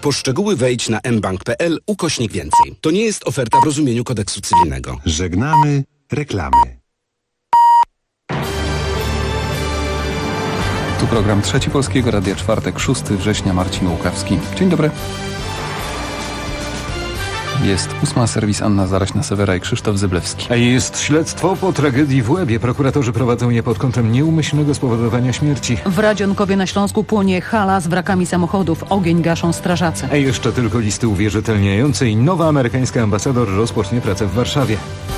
Po szczegóły wejdź na mbank.pl/więcej. To nie jest oferta w rozumieniu kodeksu cywilnego. Żegnamy reklamy. Tu program Trzeci Polskiego Radia, czwartek, 6 września, Marcin Łukawski. Dzień dobry. Jest 8, serwis Anna Zaraźna-Sewera i Krzysztof Zyblewski. A jest śledztwo po tragedii w Łebie. Prokuratorzy prowadzą je pod kątem nieumyślnego spowodowania śmierci. W Radzionkowie na Śląsku płonie hala z wrakami samochodów. Ogień gaszą strażacy. A jeszcze tylko listy uwierzytelniające i nowa amerykańska ambasador rozpocznie pracę w Warszawie.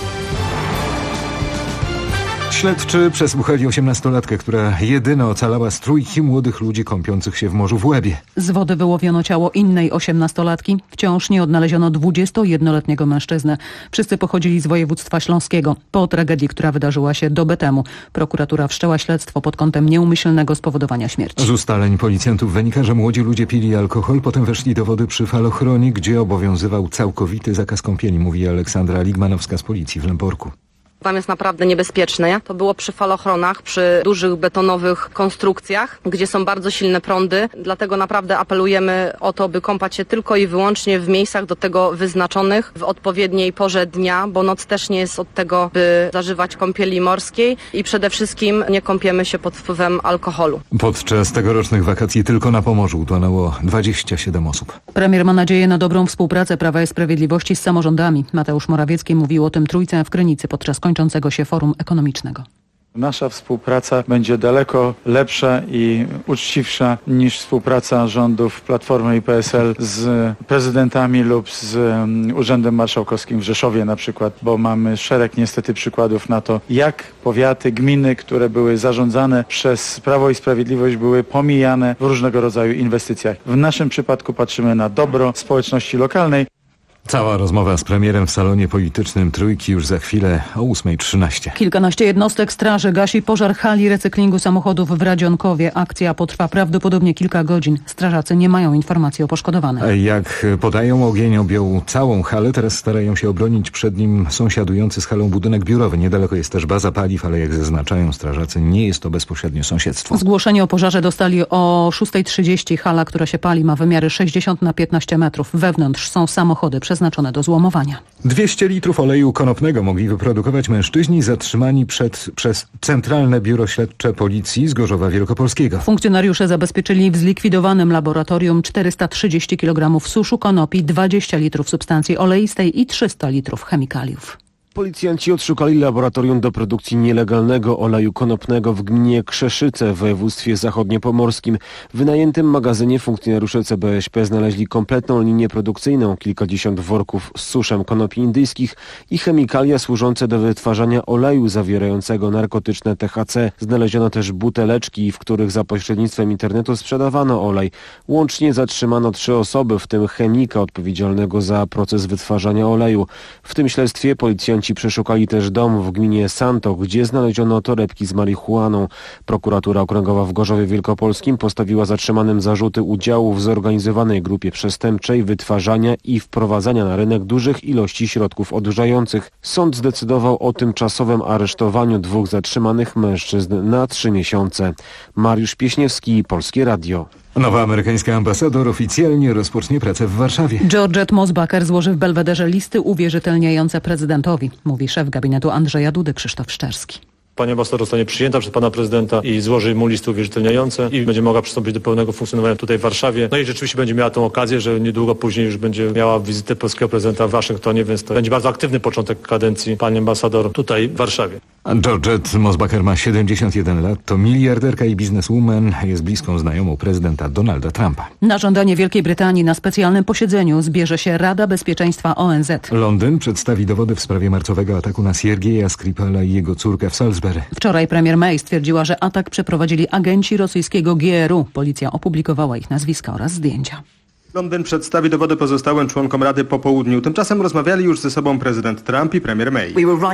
Śledczy przesłuchali 18-latkę, która jedyna ocalała z trójki młodych ludzi kąpiących się w morzu w Łebie. Z wody wyłowiono ciało innej 18-latki. Wciąż nie odnaleziono 21-letniego mężczyzny. Wszyscy pochodzili z województwa śląskiego. Po tragedii, która wydarzyła się dobę temu, prokuratura wszczęła śledztwo pod kątem nieumyślnego spowodowania śmierci. Z ustaleń policjantów wynika, że młodzi ludzie pili alkohol, potem weszli do wody przy falochronie, gdzie obowiązywał całkowity zakaz kąpieli, mówi Aleksandra Ligmanowska z policji w Lęborku. Tam jest naprawdę niebezpieczne. To było przy falochronach, przy dużych betonowych konstrukcjach, gdzie są bardzo silne prądy. Dlatego naprawdę apelujemy o to, by kąpać się tylko i wyłącznie w miejscach do tego wyznaczonych w odpowiedniej porze dnia, bo noc też nie jest od tego, by zażywać kąpieli morskiej i przede wszystkim nie kąpiemy się pod wpływem alkoholu. Podczas tegorocznych wakacji tylko na Pomorzu utonęło 27 osób. Premier ma nadzieję na dobrą współpracę Prawa i Sprawiedliwości z samorządami. Mateusz Morawiecki mówił o tym Trójce w Krynicy podczas kończącego się forum ekonomicznego. Nasza współpraca będzie daleko lepsza i uczciwsza niż współpraca rządów Platformy i PSL z prezydentami lub z Urzędem Marszałkowskim w Rzeszowie na przykład, bo mamy szereg niestety przykładów na to, jak powiaty, gminy, które były zarządzane przez Prawo i Sprawiedliwość, były pomijane w różnego rodzaju inwestycjach. W naszym przypadku patrzymy na dobro społeczności lokalnej. Cała rozmowa z premierem w salonie politycznym Trójki już za chwilę o 8:13. Kilkanaście jednostek straży gasi pożar hali recyklingu samochodów w Radzionkowie. Akcja potrwa prawdopodobnie kilka godzin. Strażacy nie mają informacji o poszkodowanych. Jak podają, ogień objął całą halę. Teraz starają się obronić przed nim sąsiadujący z halą budynek biurowy. Niedaleko jest też baza paliw, ale jak zaznaczają strażacy, nie jest to bezpośrednio sąsiedztwo. Zgłoszenie o pożarze dostali o 6:30. Hala, która się pali, ma wymiary 60 na 15 metrów. Wewnątrz są samochody przeznaczone do złomowania. 200 litrów oleju konopnego mogli wyprodukować mężczyźni zatrzymani przez Centralne Biuro Śledcze Policji z Gorzowa Wielkopolskiego. Funkcjonariusze zabezpieczyli w zlikwidowanym laboratorium 430 kg suszu konopi, 20 litrów substancji oleistej i 300 litrów chemikaliów. Policjanci odszukali laboratorium do produkcji nielegalnego oleju konopnego w gminie Krzeszyce w województwie zachodniopomorskim. W wynajętym magazynie funkcjonariusze CBŚP znaleźli kompletną linię produkcyjną, kilkadziesiąt worków z suszem konopi indyjskich i chemikalia służące do wytwarzania oleju zawierającego narkotyczne THC. Znaleziono też buteleczki, w których za pośrednictwem internetu sprzedawano olej. Łącznie zatrzymano 3 osoby, w tym chemika odpowiedzialnego za proces wytwarzania oleju. W tym śledztwie policjanci przeszukali też dom w gminie Santo, gdzie znaleziono torebki z marihuaną. Prokuratura Okręgowa w Gorzowie Wielkopolskim postawiła zatrzymanym zarzuty udziału w zorganizowanej grupie przestępczej, wytwarzania i wprowadzania na rynek dużych ilości środków odurzających. Sąd zdecydował o tymczasowym aresztowaniu 2 zatrzymanych mężczyzn na 3 miesiące. Mariusz Pieśniewski, Polskie Radio. Nowa amerykańska ambasador oficjalnie rozpocznie pracę w Warszawie. Georgette Mosbacher złoży w Belwederze listy uwierzytelniające prezydentowi, mówi szef gabinetu Andrzeja Dudy Krzysztof Szczerski. Pani ambasador zostanie przyjęta przez pana prezydenta i złoży mu listy uwierzytelniające i będzie mogła przystąpić do pełnego funkcjonowania tutaj w Warszawie. No i rzeczywiście będzie miała tą okazję, że niedługo później już będzie miała wizytę polskiego prezydenta w Waszyngtonie, więc to będzie bardzo aktywny początek kadencji pani ambasador tutaj w Warszawie. Georgette Mosbacher ma 71 lat, to miliarderka i bizneswoman, jest bliską znajomą prezydenta Donalda Trumpa. Na żądanie Wielkiej Brytanii na specjalnym posiedzeniu zbierze się Rada Bezpieczeństwa ONZ. Londyn przedstawi dowody w sprawie marcowego ataku na Siergieja Skripala i jego córkę w Salisbury. Wczoraj premier May stwierdziła, że atak przeprowadzili agenci rosyjskiego GRU. Policja opublikowała ich nazwiska oraz zdjęcia. Londyn przedstawi dowody pozostałym członkom Rady po południu. Tymczasem rozmawiali już ze sobą prezydent Trump i premier May.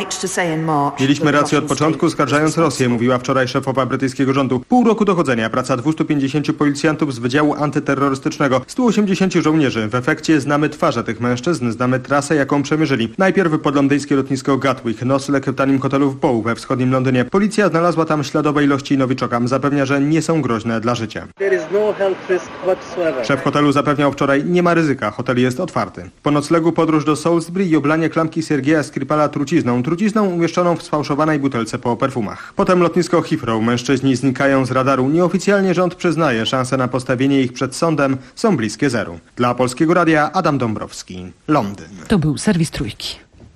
Mieliśmy rację od początku, oskarżając Rosję, mówiła wczoraj szefowa brytyjskiego rządu. Pół roku dochodzenia, praca 250 policjantów z Wydziału Antyterrorystycznego, 180 żołnierzy. W efekcie znamy twarze tych mężczyzn, znamy trasę, jaką przemierzyli. Najpierw pod londyńskie lotnisko Gatwick, nocleg w tanim hotelu w Bow we wschodnim Londynie. Policja znalazła tam śladowe ilości nowiczoka. Zapewnia, że nie są groźne dla życia. Szef hotelu zapewniał powiedział wczoraj, nie ma ryzyka, hotel jest otwarty. Po noclegu podróż do Salisbury i oblanie klamki Siergieja Skripala trucizną umieszczoną w sfałszowanej butelce po perfumach. Potem lotnisko Heathrow. Mężczyźni znikają z radaru. Nieoficjalnie rząd przyznaje, szanse na postawienie ich przed sądem są bliskie zeru. Dla Polskiego Radia Adam Dąbrowski, Londyn. To był serwis Trójki.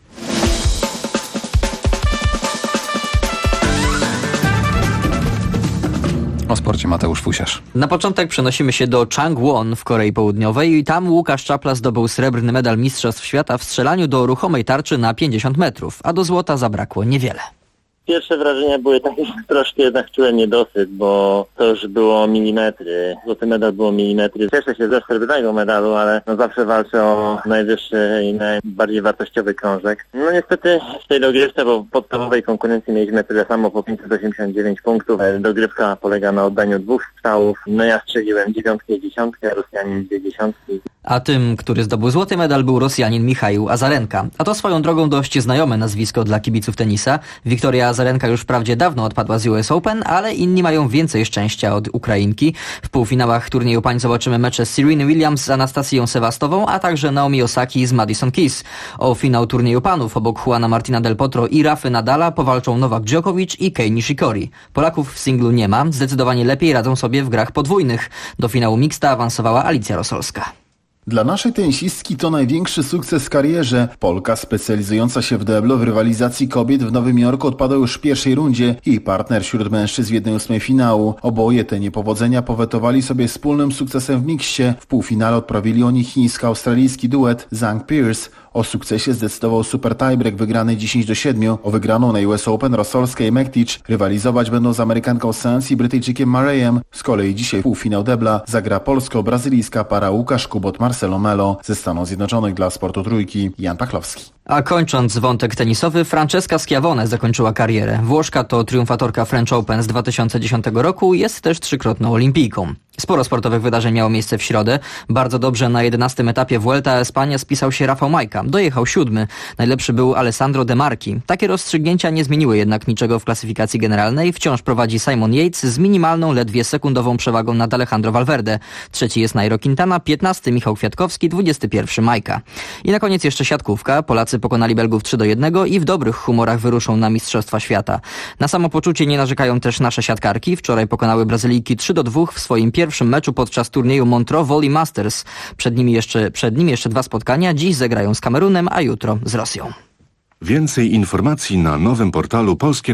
O sporcie Mateusz Fusiarz. Na początek przenosimy się do Changwon w Korei Południowej i tam Łukasz Czapla zdobył srebrny medal Mistrzostw Świata w strzelaniu do ruchomej tarczy na 50 metrów, a do złota zabrakło niewiele. Pierwsze wrażenia były takie, troszkę jednak czułem niedosyt, bo to już było milimetry. Złoty medal było milimetry. Cieszę się ze srebrnego medalu, ale zawsze walczę o najwyższy i najbardziej wartościowy krążek. Niestety w tej dogrywce, bo w podstawowej konkurencji mieliśmy tyle samo, po 589 punktów. Dogrywka polega na oddaniu 2 strzałów. Ja strzeliłem 9 i 10, a Rosjanin 2 dziesiątki. A tym, który zdobył złoty medal, był Rosjanin Michaił Azarenka. A to swoją drogą dość znajome nazwisko dla kibiców tenisa. Wiktoria Azarenka już wprawdzie dawno odpadła z US Open, ale inni mają więcej szczęścia od Ukrainki. W półfinałach turnieju pań zobaczymy mecze z Serena Williams z Anastasią Sewastową, a także Naomi Osaki z Madison Keys. O finał turnieju panów obok Juana Martina del Potro i Rafy Nadala powalczą Nowak Djokovic i Kei Nishikori. Polaków w singlu nie ma, zdecydowanie lepiej radzą sobie w grach podwójnych. Do finału mixta awansowała Alicja Rosolska. Dla naszej tenisistki to największy sukces w karierze. Polka specjalizująca się w deblo w rywalizacji kobiet w Nowym Jorku odpadła już w pierwszej rundzie. Jej partner wśród mężczyzn w 1/8 finału. Oboje te niepowodzenia powetowali sobie wspólnym sukcesem w mikście. W półfinale odprawili oni chińsko-australijski duet Zhang Pierce. O sukcesie zdecydował super tiebreak wygrany 10-7. O wygraną na US Open Rosolska i Mektic rywalizować będą z Amerykanką Sanz i Brytyjczykiem Murrayem. Z kolei dzisiaj półfinał debla zagra polsko-brazylijska para Łukasz Kubot-Marcelo Melo. Ze Stanów Zjednoczonych dla Sportu Trójki Jan Pachlowski. A kończąc wątek tenisowy, Francesca Schiavone zakończyła karierę. Włoszka to triumfatorka French Open z 2010 roku i jest też 3-krotną olimpijką. Sporo sportowych wydarzeń miało miejsce w środę. Bardzo dobrze na 11. etapie Vuelta a España spisał się Rafał Majka. Dojechał 7. Najlepszy był Alessandro De Marchi. Takie rozstrzygnięcia nie zmieniły jednak niczego w klasyfikacji generalnej. Wciąż prowadzi Simon Yates z minimalną, ledwie sekundową przewagą nad Alejandro Valverde. Trzeci jest Nairo Quintana, 15. Michał Kwiatkowski, 21. Majka. I na koniec jeszcze siatkówka. Polacy pokonali Belgów 3-1 i w dobrych humorach wyruszą na Mistrzostwa Świata. Na samopoczucie nie narzekają też nasze siatkarki. Wczoraj pokonały Brazylijki 3-2 w swoim pierwszym meczu podczas turnieju Montreux Volley Masters. Przed nim jeszcze 2 spotkania. Dziś zagrają z Kamerunem, a jutro z Rosją. Więcej informacji na nowym portalu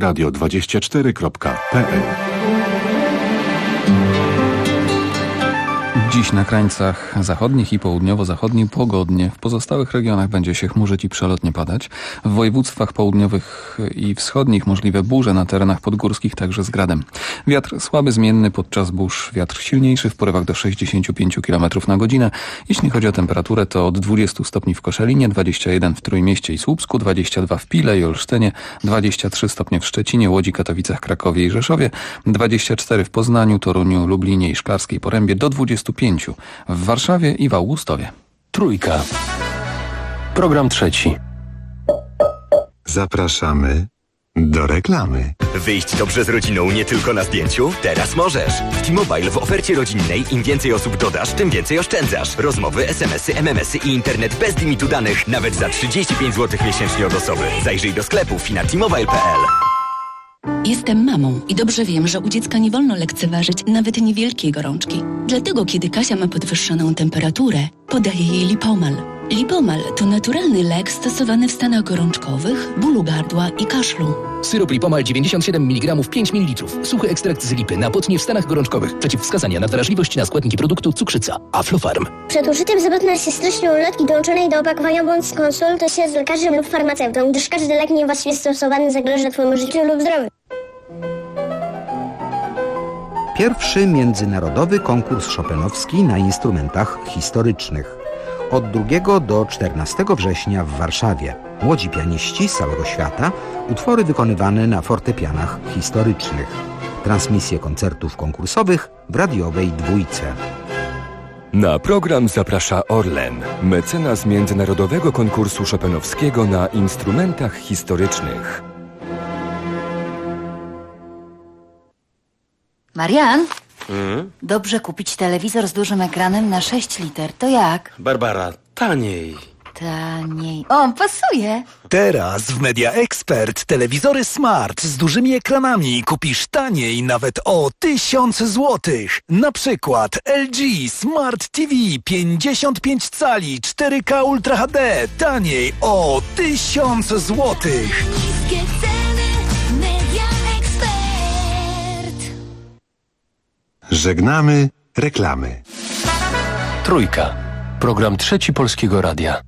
polskieradio24.pl. Dziś na krańcach zachodnich i południowo-zachodnich pogodnie. W pozostałych regionach będzie się chmurzyć i przelotnie padać. W województwach południowych i wschodnich możliwe burze, na terenach podgórskich także z gradem. Wiatr słaby, zmienny podczas burz. Wiatr silniejszy w porywach do 65 km na godzinę. Jeśli chodzi o temperaturę, to od 20 stopni w Koszalinie, 21 w Trójmieście i Słupsku, 22 w Pile i Olsztynie, 23 stopnie w Szczecinie, Łodzi, Katowicach, Krakowie i Rzeszowie, 24 w Poznaniu, Toruniu, Lublinie i Szklarskiej Porębie, do 25 w Warszawie i w Augustowie. Trójka. Program trzeci. Zapraszamy do reklamy. Wyjść dobrze z rodziną nie tylko na zdjęciu? Teraz możesz. W T-Mobile w ofercie rodzinnej im więcej osób dodasz, tym więcej oszczędzasz. Rozmowy, SMS-y, MMS-y i internet bez limitu danych. Nawet za 35 zł miesięcznie od osoby. Zajrzyj do sklepów i na T-Mobile.pl. Jestem mamą i dobrze wiem, że u dziecka nie wolno lekceważyć nawet niewielkiej gorączki. Dlatego, kiedy Kasia ma podwyższoną temperaturę, podaję jej Lipomal. Lipomal to naturalny lek stosowany w stanach gorączkowych, bólu gardła i kaszlu. Syrop Lipomal 97 mg 5 ml. Suchy ekstrakt z lipy na potnie w stanach gorączkowych. Przeciwwskazania na wrażliwość na składniki produktu cukrzyca. Aflofarm. Przed użyciem zapewne się treścią ulotki dołączonej do opakowania bądź skonsultuj się z lekarzem lub farmaceutą, gdyż każdy lek niewłaściwie stosowany zagraża Twojemu życiu lub zdrowiu. Pierwszy międzynarodowy konkurs chopinowski na instrumentach historycznych. Od 2 do 14 września w Warszawie. Młodzi pianiści z całego świata, utwory wykonywane na fortepianach historycznych. Transmisje koncertów konkursowych w radiowej Dwójce. Na program zaprasza Orlen, mecenas międzynarodowego konkursu chopinowskiego na instrumentach historycznych. Marian, Dobrze kupić telewizor z dużym ekranem na 6 liter. To jak? Barbara, taniej. Taniej. O, pasuje. Teraz w Media Expert telewizory smart z dużymi ekranami kupisz taniej nawet o 1000 złotych. Na przykład LG Smart TV 55 cali 4K Ultra HD taniej o 1000 złotych. Niskie ceny, Media Expert. Żegnamy reklamy. Trójka. Program Trzeci Polskiego Radia.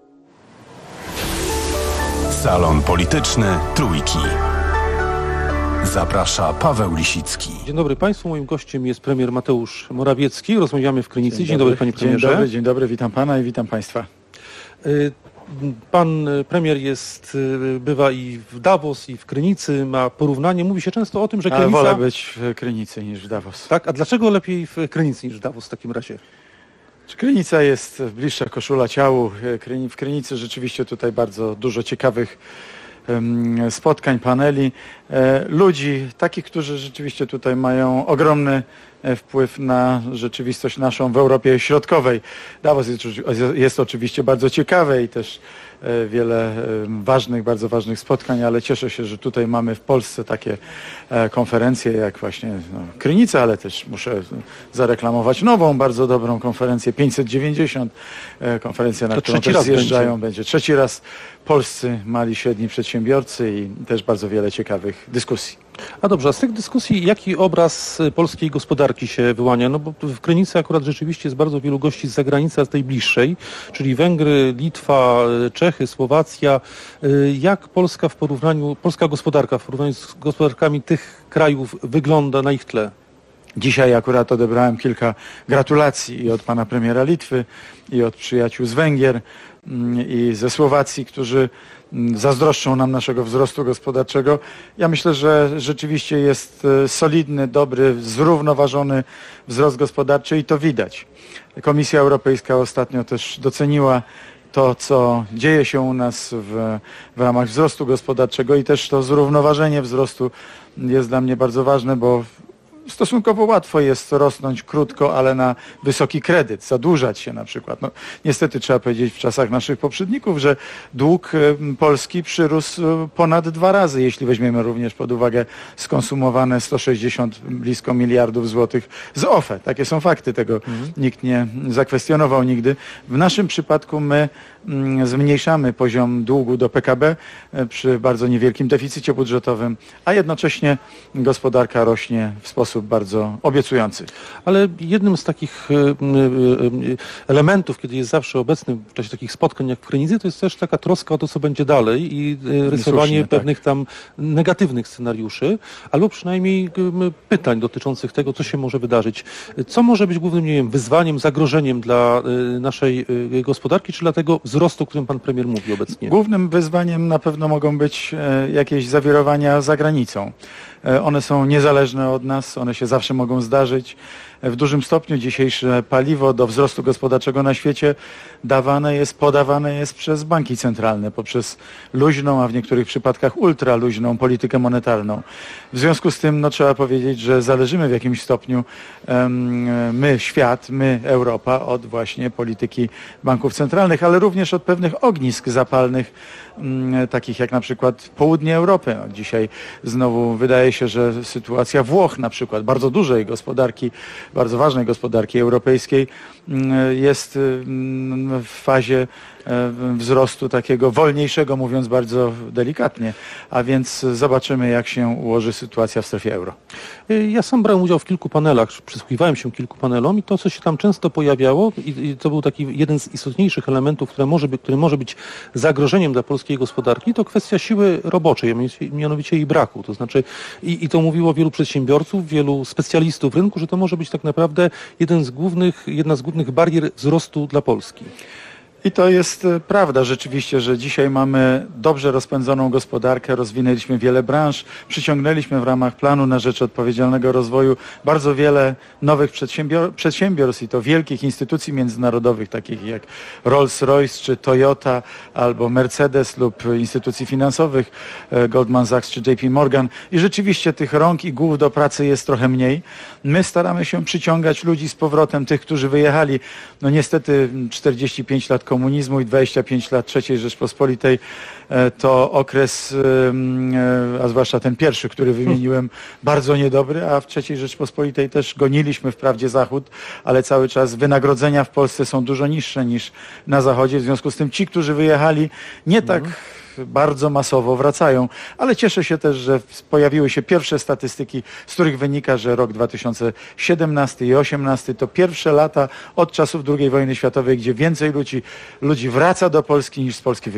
Salon Polityczny Trójki. Zaprasza Paweł Lisicki. Dzień dobry Państwu, moim gościem jest premier Mateusz Morawiecki. Rozmawiamy w Krynicy. Dzień dobry Panie Premierze. Dzień dobry, witam Pana i witam Państwa. Pan premier bywa i w Davos, i w Krynicy, ma porównanie. Mówi się często o tym, że Krynica... wolę być w Krynicy niż w Davos. Tak? A dlaczego lepiej w Krynicy niż w Davos w takim razie? Krynica jest bliższa koszula ciału. W Krynicy rzeczywiście tutaj bardzo dużo ciekawych spotkań, paneli, ludzi, takich, którzy rzeczywiście tutaj mają ogromny wpływ na rzeczywistość naszą w Europie Środkowej. Davos jest oczywiście bardzo ciekawe i też wiele bardzo ważnych spotkań, ale cieszę się, że tutaj mamy w Polsce takie konferencje jak właśnie Krynica, ale też muszę zareklamować nową, bardzo dobrą konferencję 590, konferencja, na którą też zjeżdżają. Będzie trzeci raz polscy mali, średni przedsiębiorcy i też bardzo wiele ciekawych dyskusji. A dobrze, a z tych dyskusji jaki obraz polskiej gospodarki się wyłania? No bo w Krynicy akurat rzeczywiście jest bardzo wielu gości z zagranicy, a z tej bliższej, czyli Węgry, Litwa, Czechy, Słowacja. Jak polska gospodarka w porównaniu z gospodarkami tych krajów wygląda na ich tle? Dzisiaj akurat odebrałem kilka gratulacji i od pana premiera Litwy, i od przyjaciół z Węgier, i ze Słowacji, którzy zazdroszczą nam naszego wzrostu gospodarczego. Ja myślę, że rzeczywiście jest solidny, dobry, zrównoważony wzrost gospodarczy i to widać. Komisja Europejska ostatnio też doceniła to, co dzieje się u nas w ramach wzrostu gospodarczego i też to zrównoważenie wzrostu jest dla mnie bardzo ważne, bo stosunkowo łatwo jest rosnąć krótko, ale na wysoki kredyt, zadłużać się na przykład. No, niestety trzeba powiedzieć w czasach naszych poprzedników, że dług Polski przyrósł ponad 2 razy, jeśli weźmiemy również pod uwagę skonsumowane 160 blisko miliardów złotych z OFE. Takie są fakty, tego nikt nie zakwestionował nigdy. W naszym przypadku my zmniejszamy poziom długu do PKB przy bardzo niewielkim deficycie budżetowym, a jednocześnie gospodarka rośnie w sposób bardzo obiecujący. Ale jednym z takich elementów, kiedy jest zawsze obecny w czasie takich spotkań jak w Krynicy, to jest też taka troska o to, co będzie dalej i rysowanie pewnych tam negatywnych scenariuszy, albo przynajmniej pytań dotyczących tego, co się może wydarzyć. Co może być głównym, nie wiem, wyzwaniem, zagrożeniem dla naszej gospodarki, czy dla tego wzrostu, o którym pan premier mówi obecnie? Głównym wyzwaniem na pewno mogą być jakieś zawirowania za granicą. One są niezależne od nas, one się zawsze mogą zdarzyć. W dużym stopniu dzisiejsze paliwo do wzrostu gospodarczego na świecie podawane jest przez banki centralne, poprzez luźną, a w niektórych przypadkach ultraluźną politykę monetarną. W związku z tym trzeba powiedzieć, że zależymy w jakimś stopniu my, Europa, od właśnie polityki banków centralnych, ale również od pewnych ognisk zapalnych, takich jak na przykład południe Europy. Dzisiaj znowu wydaje się, że sytuacja Włoch na przykład, bardzo dużej gospodarki, bardzo ważnej gospodarki europejskiej, jest w fazie wzrostu takiego wolniejszego, mówiąc bardzo delikatnie, a więc zobaczymy, jak się ułoży sytuacja w strefie euro. Ja sam brałem udział w kilku panelach, przysłuchiwałem się kilku panelom i to, co się tam często pojawiało, i to był taki jeden z istotniejszych elementów, który może być zagrożeniem dla polskiej gospodarki, to kwestia siły roboczej, mianowicie jej braku. To znaczy, i to mówiło wielu przedsiębiorców, wielu specjalistów rynku, że to może być tak naprawdę jedna z głównych barier wzrostu dla Polski. I to jest prawda rzeczywiście, że dzisiaj mamy dobrze rozpędzoną gospodarkę, rozwinęliśmy wiele branż, przyciągnęliśmy w ramach planu na rzecz odpowiedzialnego rozwoju bardzo wiele nowych przedsiębiorstw i to wielkich instytucji międzynarodowych, takich jak Rolls-Royce czy Toyota albo Mercedes lub instytucji finansowych Goldman Sachs czy JP Morgan. I rzeczywiście tych rąk i głów do pracy jest trochę mniej. My staramy się przyciągać ludzi z powrotem, tych, którzy wyjechali. No niestety 45 lat komunizmu i 25 lat III Rzeczpospolitej to okres, a zwłaszcza ten pierwszy, który wymieniłem, bardzo niedobry, a w III Rzeczpospolitej też goniliśmy wprawdzie Zachód, ale cały czas wynagrodzenia w Polsce są dużo niższe niż na Zachodzie, w związku z tym ci, którzy wyjechali, nie tak bardzo masowo wracają, ale cieszę się też, że pojawiły się pierwsze statystyki, z których wynika, że rok 2017 i 2018 to pierwsze lata od czasów II wojny światowej, gdzie więcej ludzi wraca do Polski niż z Polski wyjeżdża.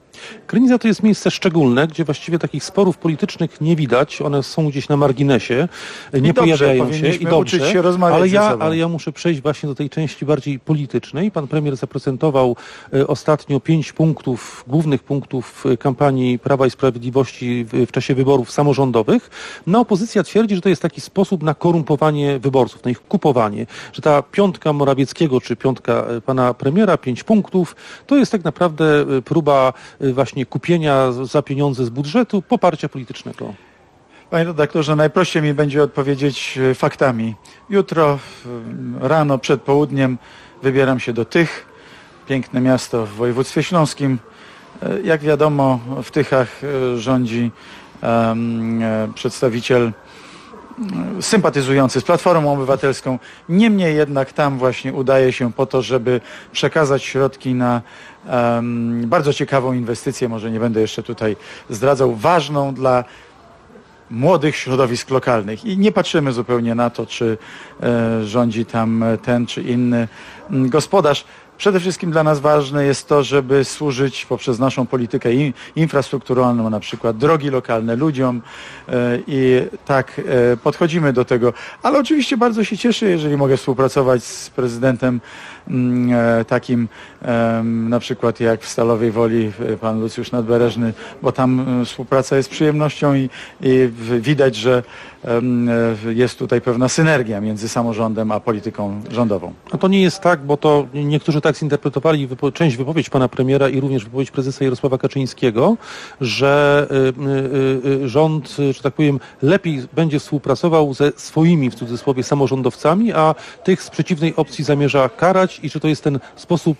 Krynica to jest miejsce szczególne, gdzie właściwie takich sporów politycznych nie widać. One są gdzieś na marginesie, nie pojawiają się i dobrze, uczyć się rozmawiać ze sobą. Ale ja muszę przejść właśnie do tej części bardziej politycznej. Pan premier zaprezentował ostatnio 5 punktów, głównych punktów kampanii Prawa i Sprawiedliwości w czasie wyborów samorządowych. No, opozycja twierdzi, że to jest taki sposób na korumpowanie wyborców, na ich kupowanie, że ta piątka Morawieckiego czy piątka pana premiera, 5 punktów, to jest tak naprawdę próba właśnie kupienia za pieniądze z budżetu poparcia politycznego. Panie redaktorze, najprościej mi będzie odpowiedzieć faktami. Jutro rano przed południem wybieram się do Tych, piękne miasto w województwie śląskim. Jak wiadomo, w Tychach rządzi przedstawiciel sympatyzujący z Platformą Obywatelską. Niemniej jednak tam właśnie udaje się po to, żeby przekazać środki na bardzo ciekawą inwestycję, może nie będę jeszcze tutaj zdradzał, ważną dla młodych środowisk lokalnych. I nie patrzymy zupełnie na to, czy rządzi tam ten czy inny gospodarz. Przede wszystkim dla nas ważne jest to, żeby służyć poprzez naszą politykę infrastrukturalną, na przykład drogi lokalne ludziom i tak podchodzimy do tego. Ale oczywiście bardzo się cieszę, jeżeli mogę współpracować z prezydentem takim na przykład jak w Stalowej Woli pan Lucjusz Nadbereżny, bo tam współpraca jest przyjemnością i widać, że jest tutaj pewna synergia między samorządem a polityką rządową. No to nie jest tak, bo to niektórzy tak zinterpretowali część wypowiedź pana premiera i również wypowiedź prezesa Jarosława Kaczyńskiego, że rząd, że tak powiem, lepiej będzie współpracował ze swoimi, w cudzysłowie, samorządowcami, a tych z przeciwnej opcji zamierza karać i czy to jest ten sposób,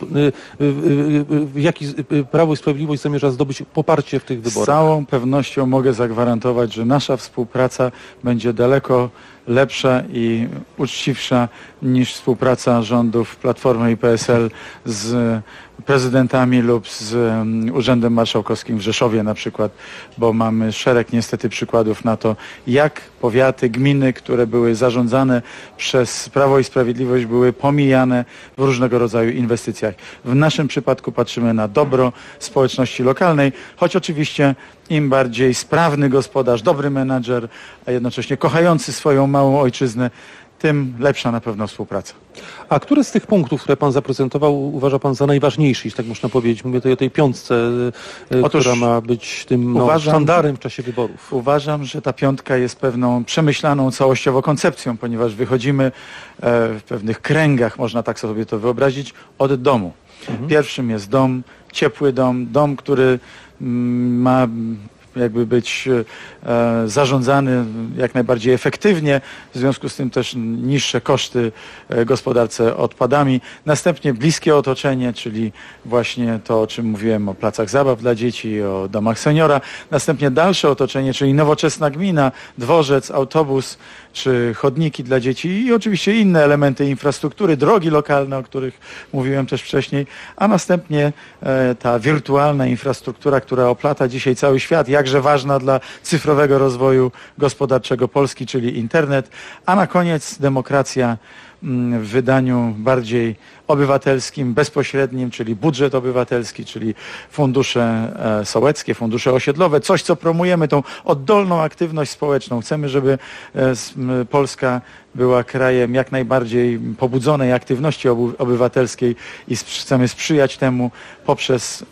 w jaki Prawo i Sprawiedliwość zamierza zdobyć poparcie w tych wyborach? Z całą pewnością mogę zagwarantować, że nasza współpraca będzie daleko lepsza i uczciwsza niż współpraca rządów Platformy i PSL z prezydentami lub z Urzędem Marszałkowskim w Rzeszowie na przykład, bo mamy szereg niestety przykładów na to, jak powiaty, gminy, które były zarządzane przez Prawo i Sprawiedliwość, były pomijane w różnego rodzaju inwestycjach. W naszym przypadku patrzymy na dobro społeczności lokalnej, choć oczywiście im bardziej sprawny gospodarz, dobry menadżer, a jednocześnie kochający swoją małą ojczyznę, tym lepsza na pewno współpraca. A który z tych punktów, które pan zaprezentował, uważa pan za najważniejszy, jeśli tak można powiedzieć? Mówię tutaj o tej piątce, która ma być tym sztandarem w czasie wyborów. Uważam, że ta piątka jest pewną przemyślaną całościowo koncepcją, ponieważ wychodzimy w pewnych kręgach, można tak sobie to wyobrazić, od domu. Pierwszym jest dom, ciepły dom, który ma jakby być zarządzany jak najbardziej efektywnie, w związku z tym też niższe koszty gospodarce odpadami. Następnie bliskie otoczenie, czyli właśnie to, o czym mówiłem, o placach zabaw dla dzieci, o domach seniora. Następnie dalsze otoczenie, czyli nowoczesna gmina, dworzec, autobus, czy chodniki dla dzieci i oczywiście inne elementy infrastruktury, drogi lokalne, o których mówiłem też wcześniej, a następnie ta wirtualna infrastruktura, która oplata dzisiaj cały świat, jakże ważna dla cyfrowego rozwoju gospodarczego Polski, czyli internet, a na koniec demokracja w wydaniu bardziej obywatelskim, bezpośrednim, czyli budżet obywatelski, czyli fundusze sołeckie, fundusze osiedlowe, coś co promujemy, tą oddolną aktywność społeczną. Chcemy, żeby Polska była krajem jak najbardziej pobudzonej aktywności obywatelskiej i chcemy sprzyjać temu poprzez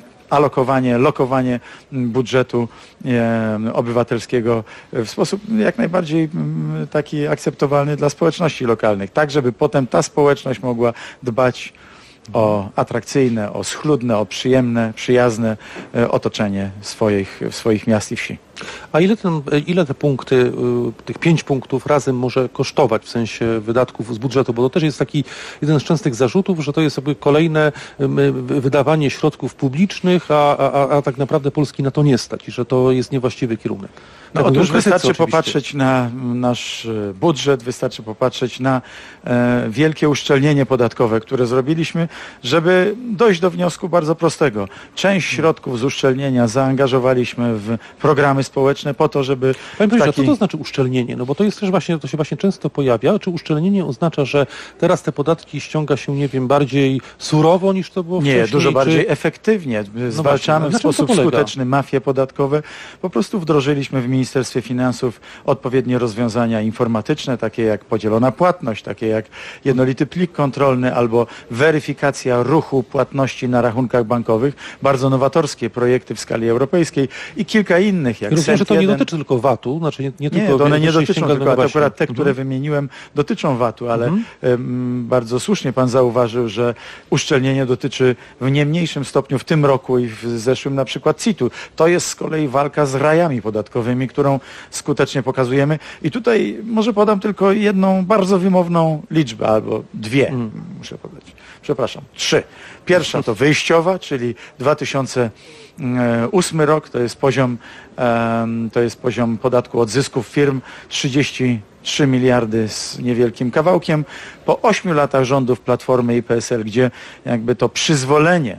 lokowanie budżetu obywatelskiego w sposób jak najbardziej taki akceptowalny dla społeczności lokalnych, tak żeby potem ta społeczność mogła dbać o atrakcyjne, o schludne, o przyjemne, przyjazne otoczenie swoich miast i wsi. A ile te punkty, tych 5 punktów razem może kosztować w sensie wydatków z budżetu? Bo to też jest taki jeden z częstych zarzutów, że to jest jakby kolejne wydawanie środków publicznych, a tak naprawdę Polski na to nie stać i że to jest niewłaściwy kierunek. No, otóż wystarczy popatrzeć na nasz budżet, wystarczy popatrzeć na wielkie uszczelnienie podatkowe, które zrobiliśmy, żeby dojść do wniosku bardzo prostego. Część środków z uszczelnienia zaangażowaliśmy w programy społeczne po to, żeby... Panie profesorze, co to znaczy uszczelnienie? No bo to jest też właśnie, to się właśnie często pojawia. Czy uszczelnienie oznacza, że teraz te podatki ściąga się, nie wiem, bardziej surowo niż to było wcześniej? Nie, dużo bardziej efektywnie. Zwalczamy w sposób skuteczny mafie podatkowe. Po prostu wdrożyliśmy w Ministerstwie Finansów odpowiednie rozwiązania informatyczne, takie jak podzielona płatność, takie jak jednolity plik kontrolny albo weryfikacja ruchu płatności na rachunkach bankowych. Bardzo nowatorskie projekty w skali europejskiej i kilka innych, jak rozumiem, że to nie dotyczy tylko VAT-u, znaczy nie tylko... to one nie dotyczą tylko, akurat te, które wymieniłem, dotyczą VAT-u, ale bardzo słusznie pan zauważył, że uszczelnienie dotyczy w nie mniejszym stopniu w tym roku i w zeszłym na przykład CIT-u. To jest z kolei walka z rajami podatkowymi, którą skutecznie pokazujemy. I tutaj może podam tylko jedną bardzo wymowną liczbę, albo dwie, muszę podać. Przepraszam, 3. Pierwsza to wyjściowa, czyli 2008 rok, to jest poziom podatku od zysków firm 33 miliardy z niewielkim kawałkiem. Po 8 latach rządów Platformy i PSL, gdzie jakby to przyzwolenie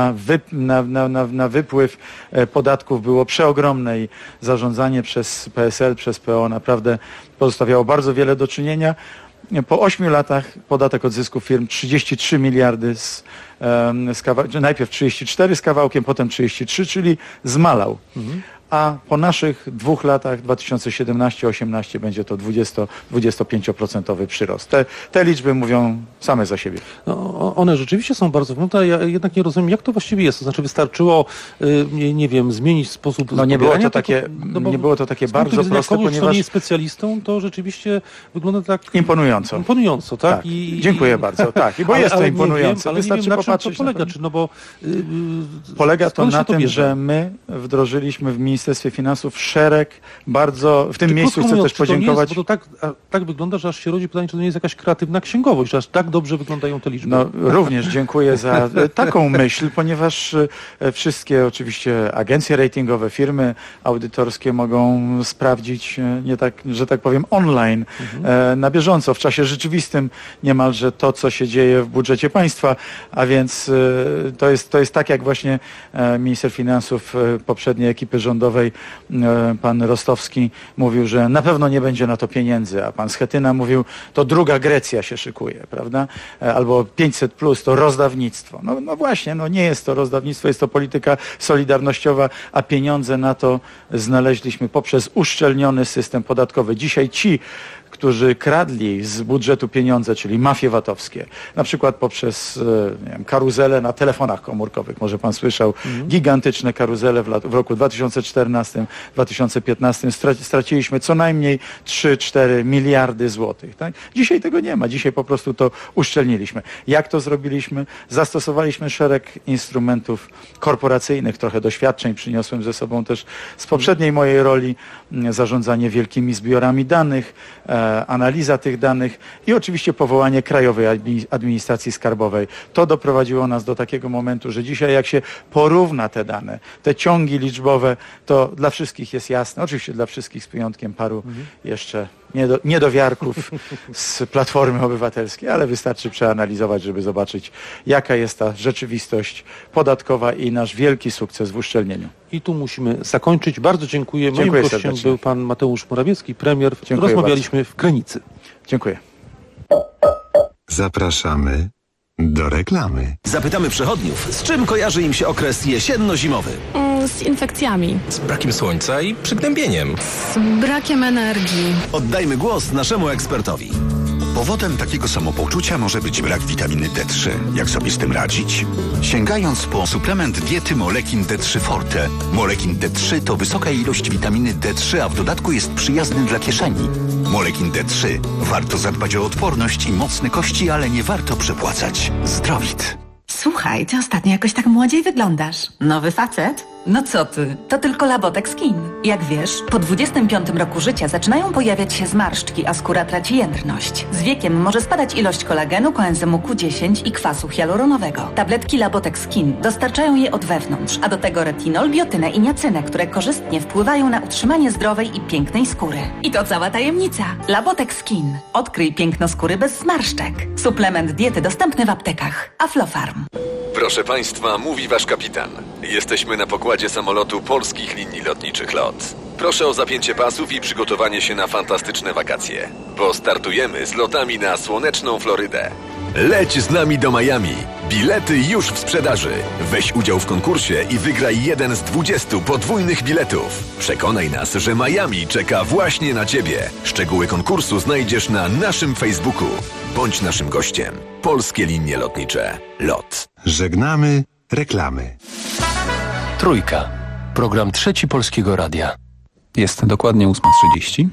na wypływ podatków było przeogromne i zarządzanie przez PSL, przez PO naprawdę pozostawiało bardzo wiele do czynienia. Po 8 latach podatek od zysków firm 33 miliardy najpierw 34 z kawałkiem, potem 33, czyli zmalał. A po naszych 2 latach, 2017-18, będzie to 25% przyrost. Te liczby mówią same za siebie. No, one rzeczywiście są bardzo wymowne, ja jednak nie rozumiem, jak to właściwie jest. To znaczy wystarczyło, nie wiem, zmienić sposób nie było to takie bardzo proste, komuś, ponieważ... kto nie jest specjalistą, to rzeczywiście wygląda tak... Imponująco, tak? Dziękuję bardzo, tak. Bo jest to imponujące. Wystarczy popatrzeć, to polega. Polega to na tym, że my wdrożyliśmy w Ministerstwie Finansów szereg bardzo... W tym miejscu chcę też podziękować... Bo to tak wygląda, że aż się rodzi pytanie, czy to nie jest jakaś kreatywna księgowość, że aż tak dobrze wyglądają te liczby. No, również dziękuję za taką myśl, ponieważ wszystkie oczywiście agencje ratingowe, firmy audytorskie mogą sprawdzić, że tak powiem, online, na bieżąco, w czasie rzeczywistym niemalże to, co się dzieje w budżecie państwa, a więc to jest tak, jak właśnie minister finansów poprzedniej ekipy rządowej, pan Rostowski, mówił, że na pewno nie będzie na to pieniędzy, a pan Schetyna mówił, to druga Grecja się szykuje, prawda? Albo 500+, to rozdawnictwo. No właśnie, nie jest to rozdawnictwo, jest to polityka solidarnościowa, a pieniądze na to znaleźliśmy poprzez uszczelniony system podatkowy. Dzisiaj ci, którzy kradli z budżetu pieniądze, czyli mafie VAT-owskie, na przykład poprzez karuzele na telefonach komórkowych. Może pan słyszał, gigantyczne karuzele w roku 2014-2015 straciliśmy co najmniej 3-4 miliardy złotych. Tak? Dzisiaj tego nie ma. Dzisiaj po prostu to uszczelniliśmy. Jak to zrobiliśmy? Zastosowaliśmy szereg instrumentów korporacyjnych, trochę doświadczeń przyniosłem ze sobą też z poprzedniej mojej roli, zarządzanie wielkimi zbiorami danych, analiza tych danych i oczywiście powołanie Krajowej Administracji Skarbowej. To doprowadziło nas do takiego momentu, że dzisiaj jak się porówna te dane, te ciągi liczbowe, to dla wszystkich jest jasne, oczywiście dla wszystkich z wyjątkiem paru jeszcze niedowiarków z Platformy Obywatelskiej, ale wystarczy przeanalizować, żeby zobaczyć, jaka jest ta rzeczywistość podatkowa i nasz wielki sukces w uszczelnieniu. I tu musimy zakończyć. Bardzo dziękuję. Moim gościem był pan Mateusz Morawiecki, premier. Rozmawialiśmy w Krynicy. Dziękuję. Zapraszamy do reklamy. Zapytamy przechodniów, z czym kojarzy im się okres jesienno-zimowy. Z infekcjami. Z brakiem słońca i przygnębieniem. Z brakiem energii. Oddajmy głos naszemu ekspertowi. Powodem takiego samopoczucia może być brak witaminy D3. Jak sobie z tym radzić? Sięgając po suplement diety Molekin D3 Forte. Molekin D3 to wysoka ilość witaminy D3, a w dodatku jest przyjazny dla kieszeni. Molekin D3. Warto zadbać o odporność i mocne kości, ale nie warto przepłacać. Zdrowit. Słuchaj, ty ostatnio jakoś tak młodziej wyglądasz. Nowy facet? No co ty, to tylko Labotex Skin. Jak wiesz, po 25 roku życia zaczynają pojawiać się zmarszczki, a skóra traci jędrność. Z wiekiem może spadać ilość kolagenu, koenzymu Q10 i kwasu hialuronowego. Tabletki Labotex Skin dostarczają je od wewnątrz, a do tego retinol, biotynę i niacynę, które korzystnie wpływają na utrzymanie zdrowej i pięknej skóry. I to cała tajemnica. Labotex Skin. Odkryj piękno skóry bez zmarszczek. Suplement diety dostępny w aptekach. Aflofarm. Proszę Państwa, mówi Wasz kapitan. Jesteśmy na pokładzie samolotu Polskich Linii Lotniczych LOT. Proszę o zapięcie pasów i przygotowanie się na fantastyczne wakacje, bo startujemy z lotami na słoneczną Florydę. Leć z nami do Miami. Bilety już w sprzedaży. Weź udział w konkursie i wygraj jeden z 20 podwójnych biletów. Przekonaj nas, że Miami czeka właśnie na Ciebie. Szczegóły konkursu znajdziesz na naszym Facebooku. Bądź naszym gościem. Polskie Linie Lotnicze. LOT. Żegnamy reklamy. Trójka. Program Trzeci Polskiego Radia. Jest dokładnie 8:30.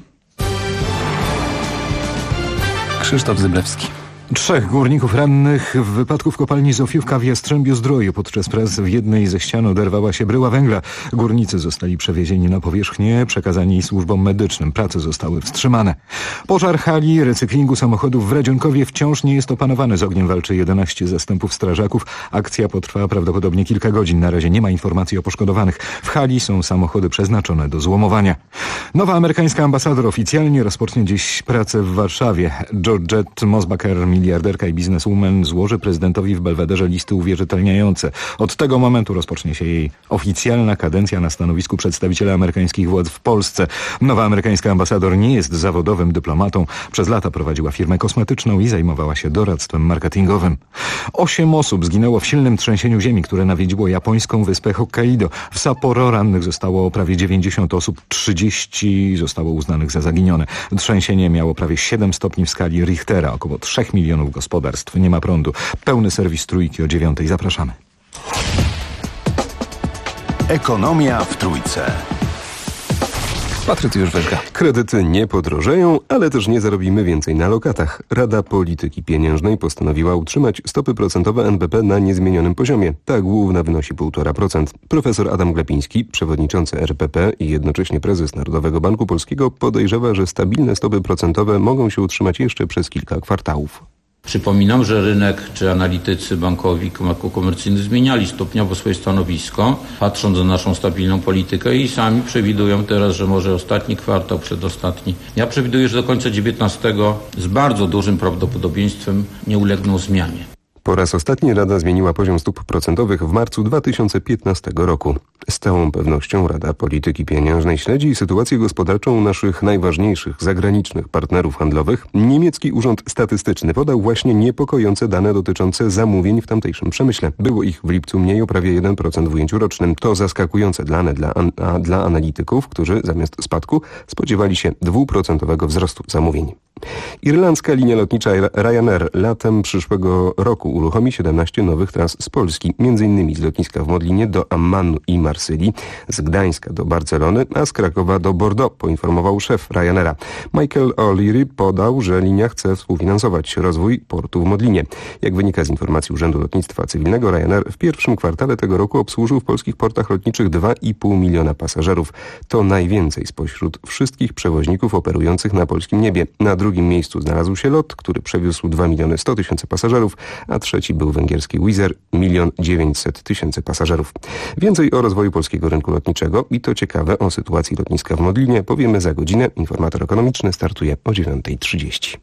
Krzysztof Zyblewski. 3 górników rannych w wypadku w kopalni Zofiówka w Jastrzębiu-Zdroju. Podczas prac w jednej ze ścian oderwała się bryła węgla. Górnicy zostali przewiezieni na powierzchnię, przekazani służbom medycznym. Prace zostały wstrzymane. Pożar hali recyklingu samochodów w Radzionkowie wciąż nie jest opanowany. Z ogniem walczy 11 zastępów strażaków. Akcja potrwa prawdopodobnie kilka godzin. Na razie nie ma informacji o poszkodowanych. W hali są samochody przeznaczone do złomowania. Nowa amerykańska ambasador oficjalnie rozpocznie dziś pracę w Warszawie. Georgette Mosbacher, miliarderka i bizneswoman, złoży prezydentowi w Belwederze listy uwierzytelniające. Od tego momentu rozpocznie się jej oficjalna kadencja na stanowisku przedstawiciela amerykańskich władz w Polsce. Nowa amerykańska ambasador nie jest zawodowym dyplomatą. Przez lata prowadziła firmę kosmetyczną i zajmowała się doradztwem marketingowym. 8 osób zginęło w silnym trzęsieniu ziemi, które nawiedziło japońską wyspę Hokkaido. W Sapporo rannych zostało prawie 90 osób, 30 zostało uznanych za zaginione. Trzęsienie miało prawie 7 stopni w skali Richtera, około 3 milionów gospodarstw nie ma prądu. Pełny serwis Trójki o 9:00. Zapraszamy. Ekonomia w Trójce. Patrycjusz Wyżga. Kredyty nie podrożeją, ale też nie zarobimy więcej na lokatach. Rada Polityki Pieniężnej postanowiła utrzymać stopy procentowe NBP na niezmienionym poziomie. Ta główna wynosi 1,5%. Profesor Adam Glapiński, przewodniczący RPP i jednocześnie prezes Narodowego Banku Polskiego, podejrzewa, że stabilne stopy procentowe mogą się utrzymać jeszcze przez kilka kwartałów. Przypominam, że rynek czy analitycy bankowi, makrokomercyjni zmieniali stopniowo swoje stanowisko, patrząc na naszą stabilną politykę i sami przewidują teraz, że może ostatni kwartał, przedostatni. Ja przewiduję, że do końca 19 z bardzo dużym prawdopodobieństwem nie ulegną zmianie. Po raz ostatni Rada zmieniła poziom stóp procentowych w marcu 2015 roku. Z całą pewnością Rada Polityki Pieniężnej śledzi sytuację gospodarczą naszych najważniejszych zagranicznych partnerów handlowych. Niemiecki Urząd Statystyczny podał właśnie niepokojące dane dotyczące zamówień w tamtejszym przemyśle. Było ich w lipcu mniej o prawie 1% w ujęciu rocznym. To zaskakujące dane dla analityków, którzy zamiast spadku spodziewali się 2% wzrostu zamówień. Irlandzka linia lotnicza Ryanair latem przyszłego roku uruchomi 17 nowych tras z Polski, m.in. z lotniska w Modlinie do Ammanu i Marsylii, z Gdańska do Barcelony, a z Krakowa do Bordeaux, poinformował szef Ryanaira. Michael O'Leary podał, że linia chce współfinansować rozwój portu w Modlinie. Jak wynika z informacji Urzędu Lotnictwa Cywilnego, Ryanair w pierwszym kwartale tego roku obsłużył w polskich portach lotniczych 2,5 miliona pasażerów. To najwięcej spośród wszystkich przewoźników operujących na polskim niebie. Na drugim miejscu znalazł się LOT, który przewiózł 2 100 000 pasażerów, a trzeci był węgierski Wizz Air, 1 900 000 pasażerów. Więcej o rozwoju polskiego rynku lotniczego i to ciekawe o sytuacji lotniska w Modlinie powiemy za godzinę. Informator ekonomiczny startuje o 9:30.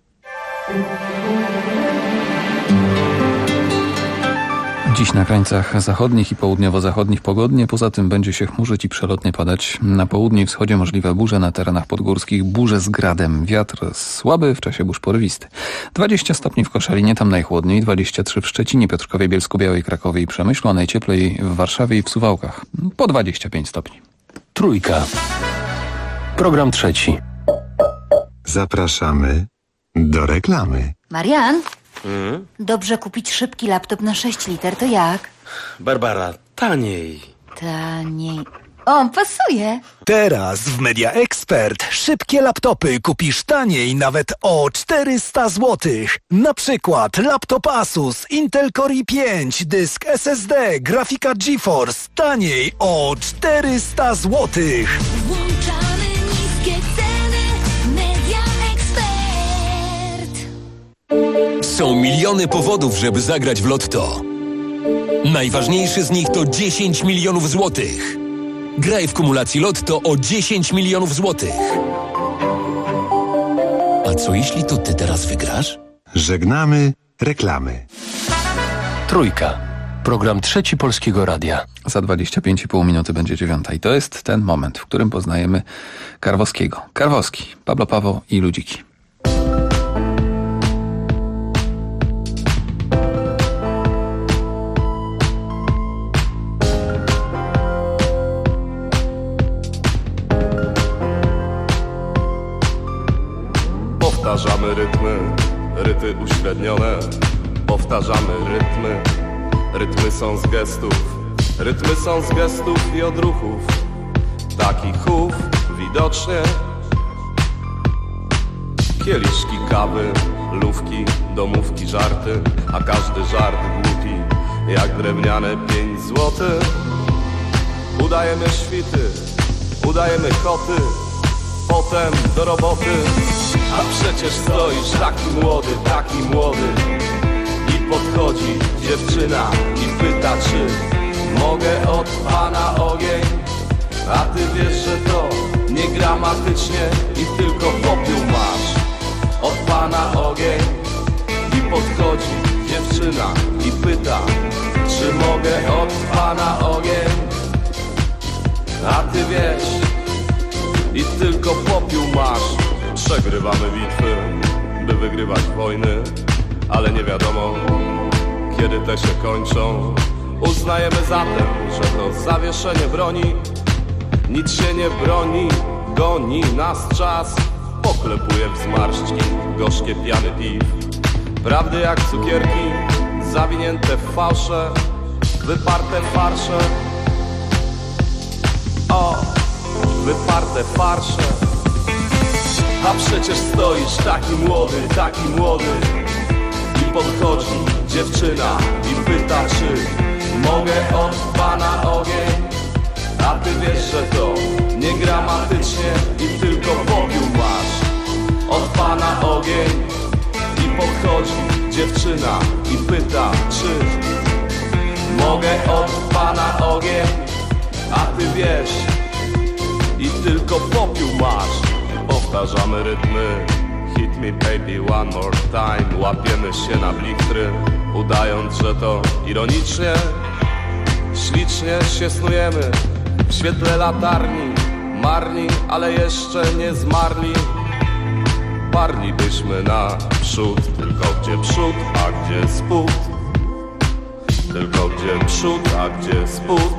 Dziś na krańcach zachodnich i południowo-zachodnich pogodnie, poza tym będzie się chmurzyć i przelotnie padać. Na południu i wschodzie możliwe burze, na terenach podgórskich burze z gradem. Wiatr słaby, w czasie burz porywisty. 20 stopni w Koszalinie, tam najchłodniej, 23 w Szczecinie, Piotrkowie, Bielsku-Białej, Krakowie i Przemyślu, a najcieplej w Warszawie i w Suwałkach. Po 25 stopni. Trójka. Program trzeci. Zapraszamy do reklamy. Marian? Dobrze kupić szybki laptop na 6 liter, to jak? Barbara, taniej. Taniej. O, pasuje. Teraz w Media Expert szybkie laptopy kupisz taniej nawet o 400 zł. Na przykład laptop Asus Intel Core i5, dysk SSD, grafika GeForce taniej o 400 zł. Włączamy niskie ceny. Media Expert. Są miliony powodów, żeby zagrać w Lotto. Najważniejszy z nich to 10 milionów złotych. Graj w kumulacji Lotto o 10 milionów złotych. A co jeśli to ty teraz wygrasz? Żegnamy reklamy. Trójka. Program Trzeci Polskiego Radia. Za 25,5 minuty będzie 9. I to jest ten moment, w którym poznajemy Karwowskiego. Karwowski, Pablo Paweł i Ludziki. Powtarzamy rytmy, ryty uśrednione. Powtarzamy rytmy, rytmy są z gestów. Rytmy są z gestów i odruchów. Taki chów widocznie. Kieliszki kawy, lówki, domówki, żarty. A każdy żart głupi, jak drewniane 5 złotych. Udajemy świty, udajemy koty. Potem do roboty. A przecież stoisz taki młody. I podchodzi dziewczyna i pyta, czy mogę od pana ogień. A ty wiesz, że to niegramatycznie i tylko popiół masz. Od pana ogień. I podchodzi dziewczyna i pyta, czy mogę od pana ogień. A ty wiesz, i tylko popiół masz. Przegrywamy bitwy, by wygrywać wojny, ale nie wiadomo, kiedy te się kończą. Uznajemy zatem, że to zawieszenie broni. Nic się nie broni, goni nas czas. Poklepuje w zmarszczki gorzkie piany piw. Prawdy jak cukierki, zawinięte w fałsze, wyparte farsze. O, wyparte farsze. A przecież stoisz taki młody. I podchodzi dziewczyna i pyta, czy mogę od pana ogień. A ty wiesz, że to niegramatycznie i tylko popiół masz. Od pana ogień. I podchodzi dziewczyna i pyta, czy mogę od pana ogień. A ty wiesz, i tylko popiół masz. Powtarzamy rytmy, hit me baby one more time. Łapiemy się na blichtry, udając, że to ironicznie. Ślicznie się snujemy w świetle latarni. Marni, ale jeszcze nie zmarli. Parlibyśmy naprzód, tylko gdzie przód, a gdzie spód. Tylko gdzie przód, a gdzie spód.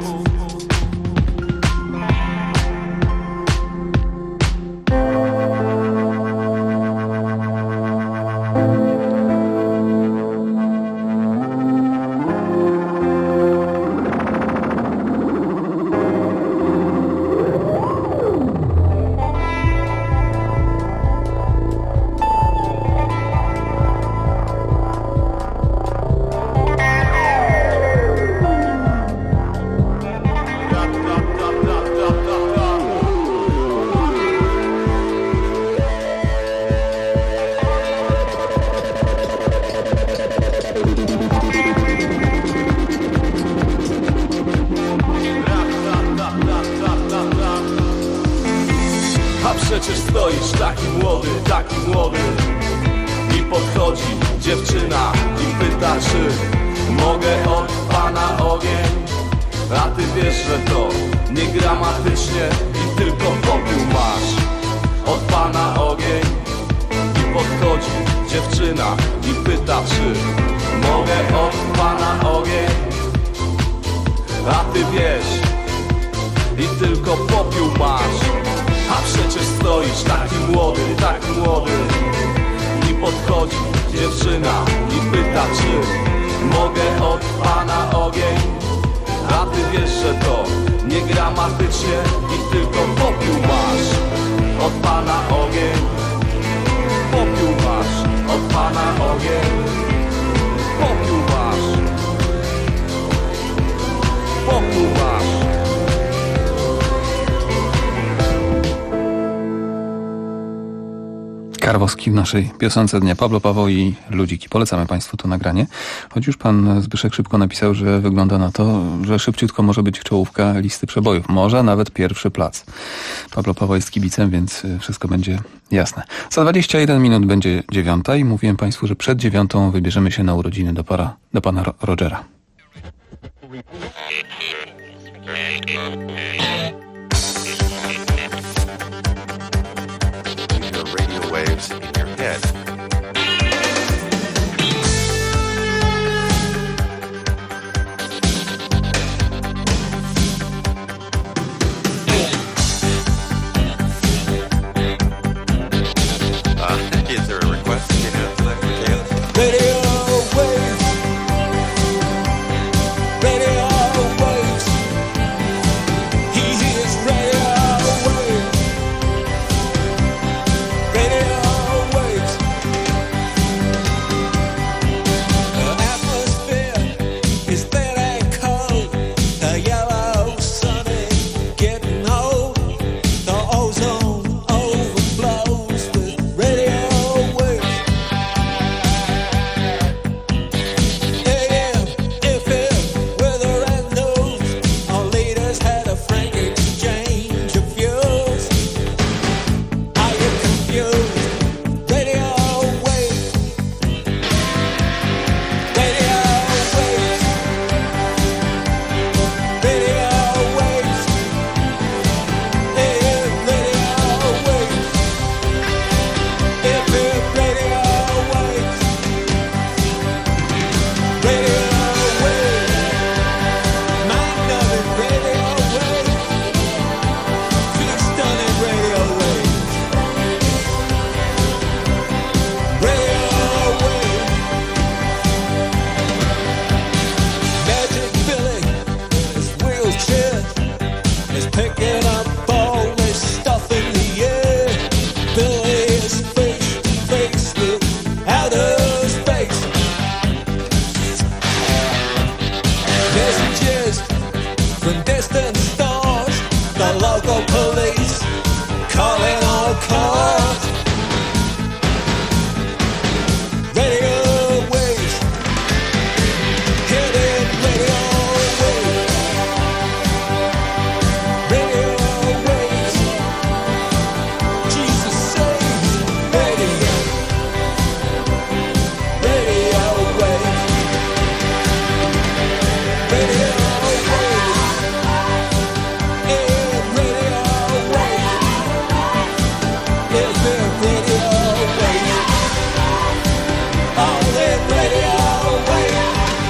Przecież stoisz taki młody. I podchodzi dziewczyna i pyta, czy mogę od pana ogień. A ty wiesz, że to niegramatycznie i tylko popiół masz. Od pana ogień. I podchodzi dziewczyna i pyta, czy mogę od pana ogień. A ty wiesz, i tylko popiół masz. A przecież stoisz taki młody. I podchodzi dziewczyna i pyta, czy mogę od pana ogień. A ty wiesz, że to niegramatycznie i tylko popiół masz. Od pana ogień. Popiół masz. Od pana ogień. Popiół masz. Popiół masz. Karwowski w naszej piosence dnia. Pablo Paweł i Ludziki. Polecamy Państwu to nagranie. Choć już pan Zbyszek szybko napisał, że wygląda na to, że szybciutko może być czołówka listy przebojów. Może nawet pierwszy plac. Pablo Paweł jest kibicem, więc wszystko będzie jasne. Za 21 minut będzie 9 i mówiłem Państwu, że przed 9 wybierzemy się na urodziny do pana Rogera. Radio waves in your head. Is there a request? Radio waves. Radio waves. He hears radio waves. Radio waves. The atmosphere is thin and cold. The yellow sun is getting old. The ozone overflows with radio waves. AM, FM, weather and news. Our leaders had a frank exchange of views. Are you confused? Radio waves. Radio waves. Radio waves. AM radio waves. FM radio waves. Radio waves. Mind-numbing radio waves. Feet-stunning radio waves. Radio waves. Magic Billy in his wheelchair is picking up all this stuff in the air. Billy is face to face with outer space. Messages from distant stars. The local police calling all cars. Radio waves. Hidden radio waves. Radio waves. Jesus saves. Radio. Radio waves. Radio waves. AM radio waves. FM radio waves. All in radio waves.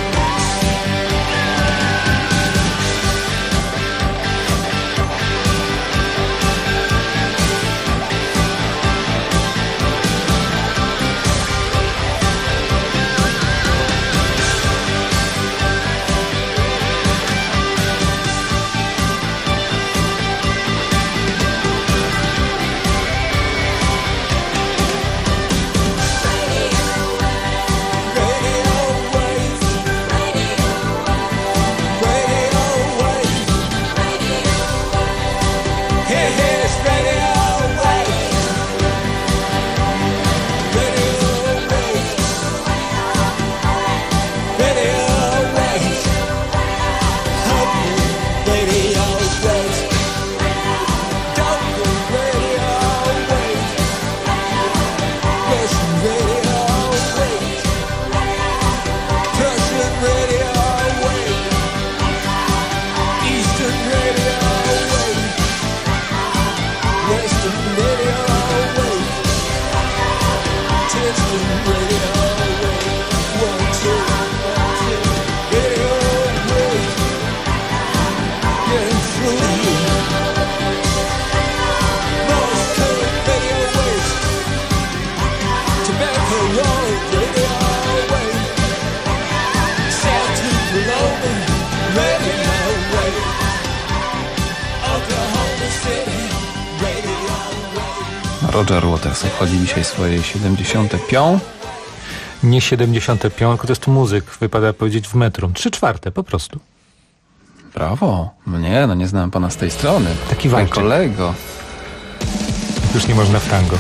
Roger Waters obchodzi dzisiaj swoje 75. Nie 75, to jest muzyk, wypada powiedzieć w metrum. 3/4 po prostu. Brawo. Nie, no nie znałem pana z tej strony. Taki Pan walczyk. kolego. Już nie można w tango.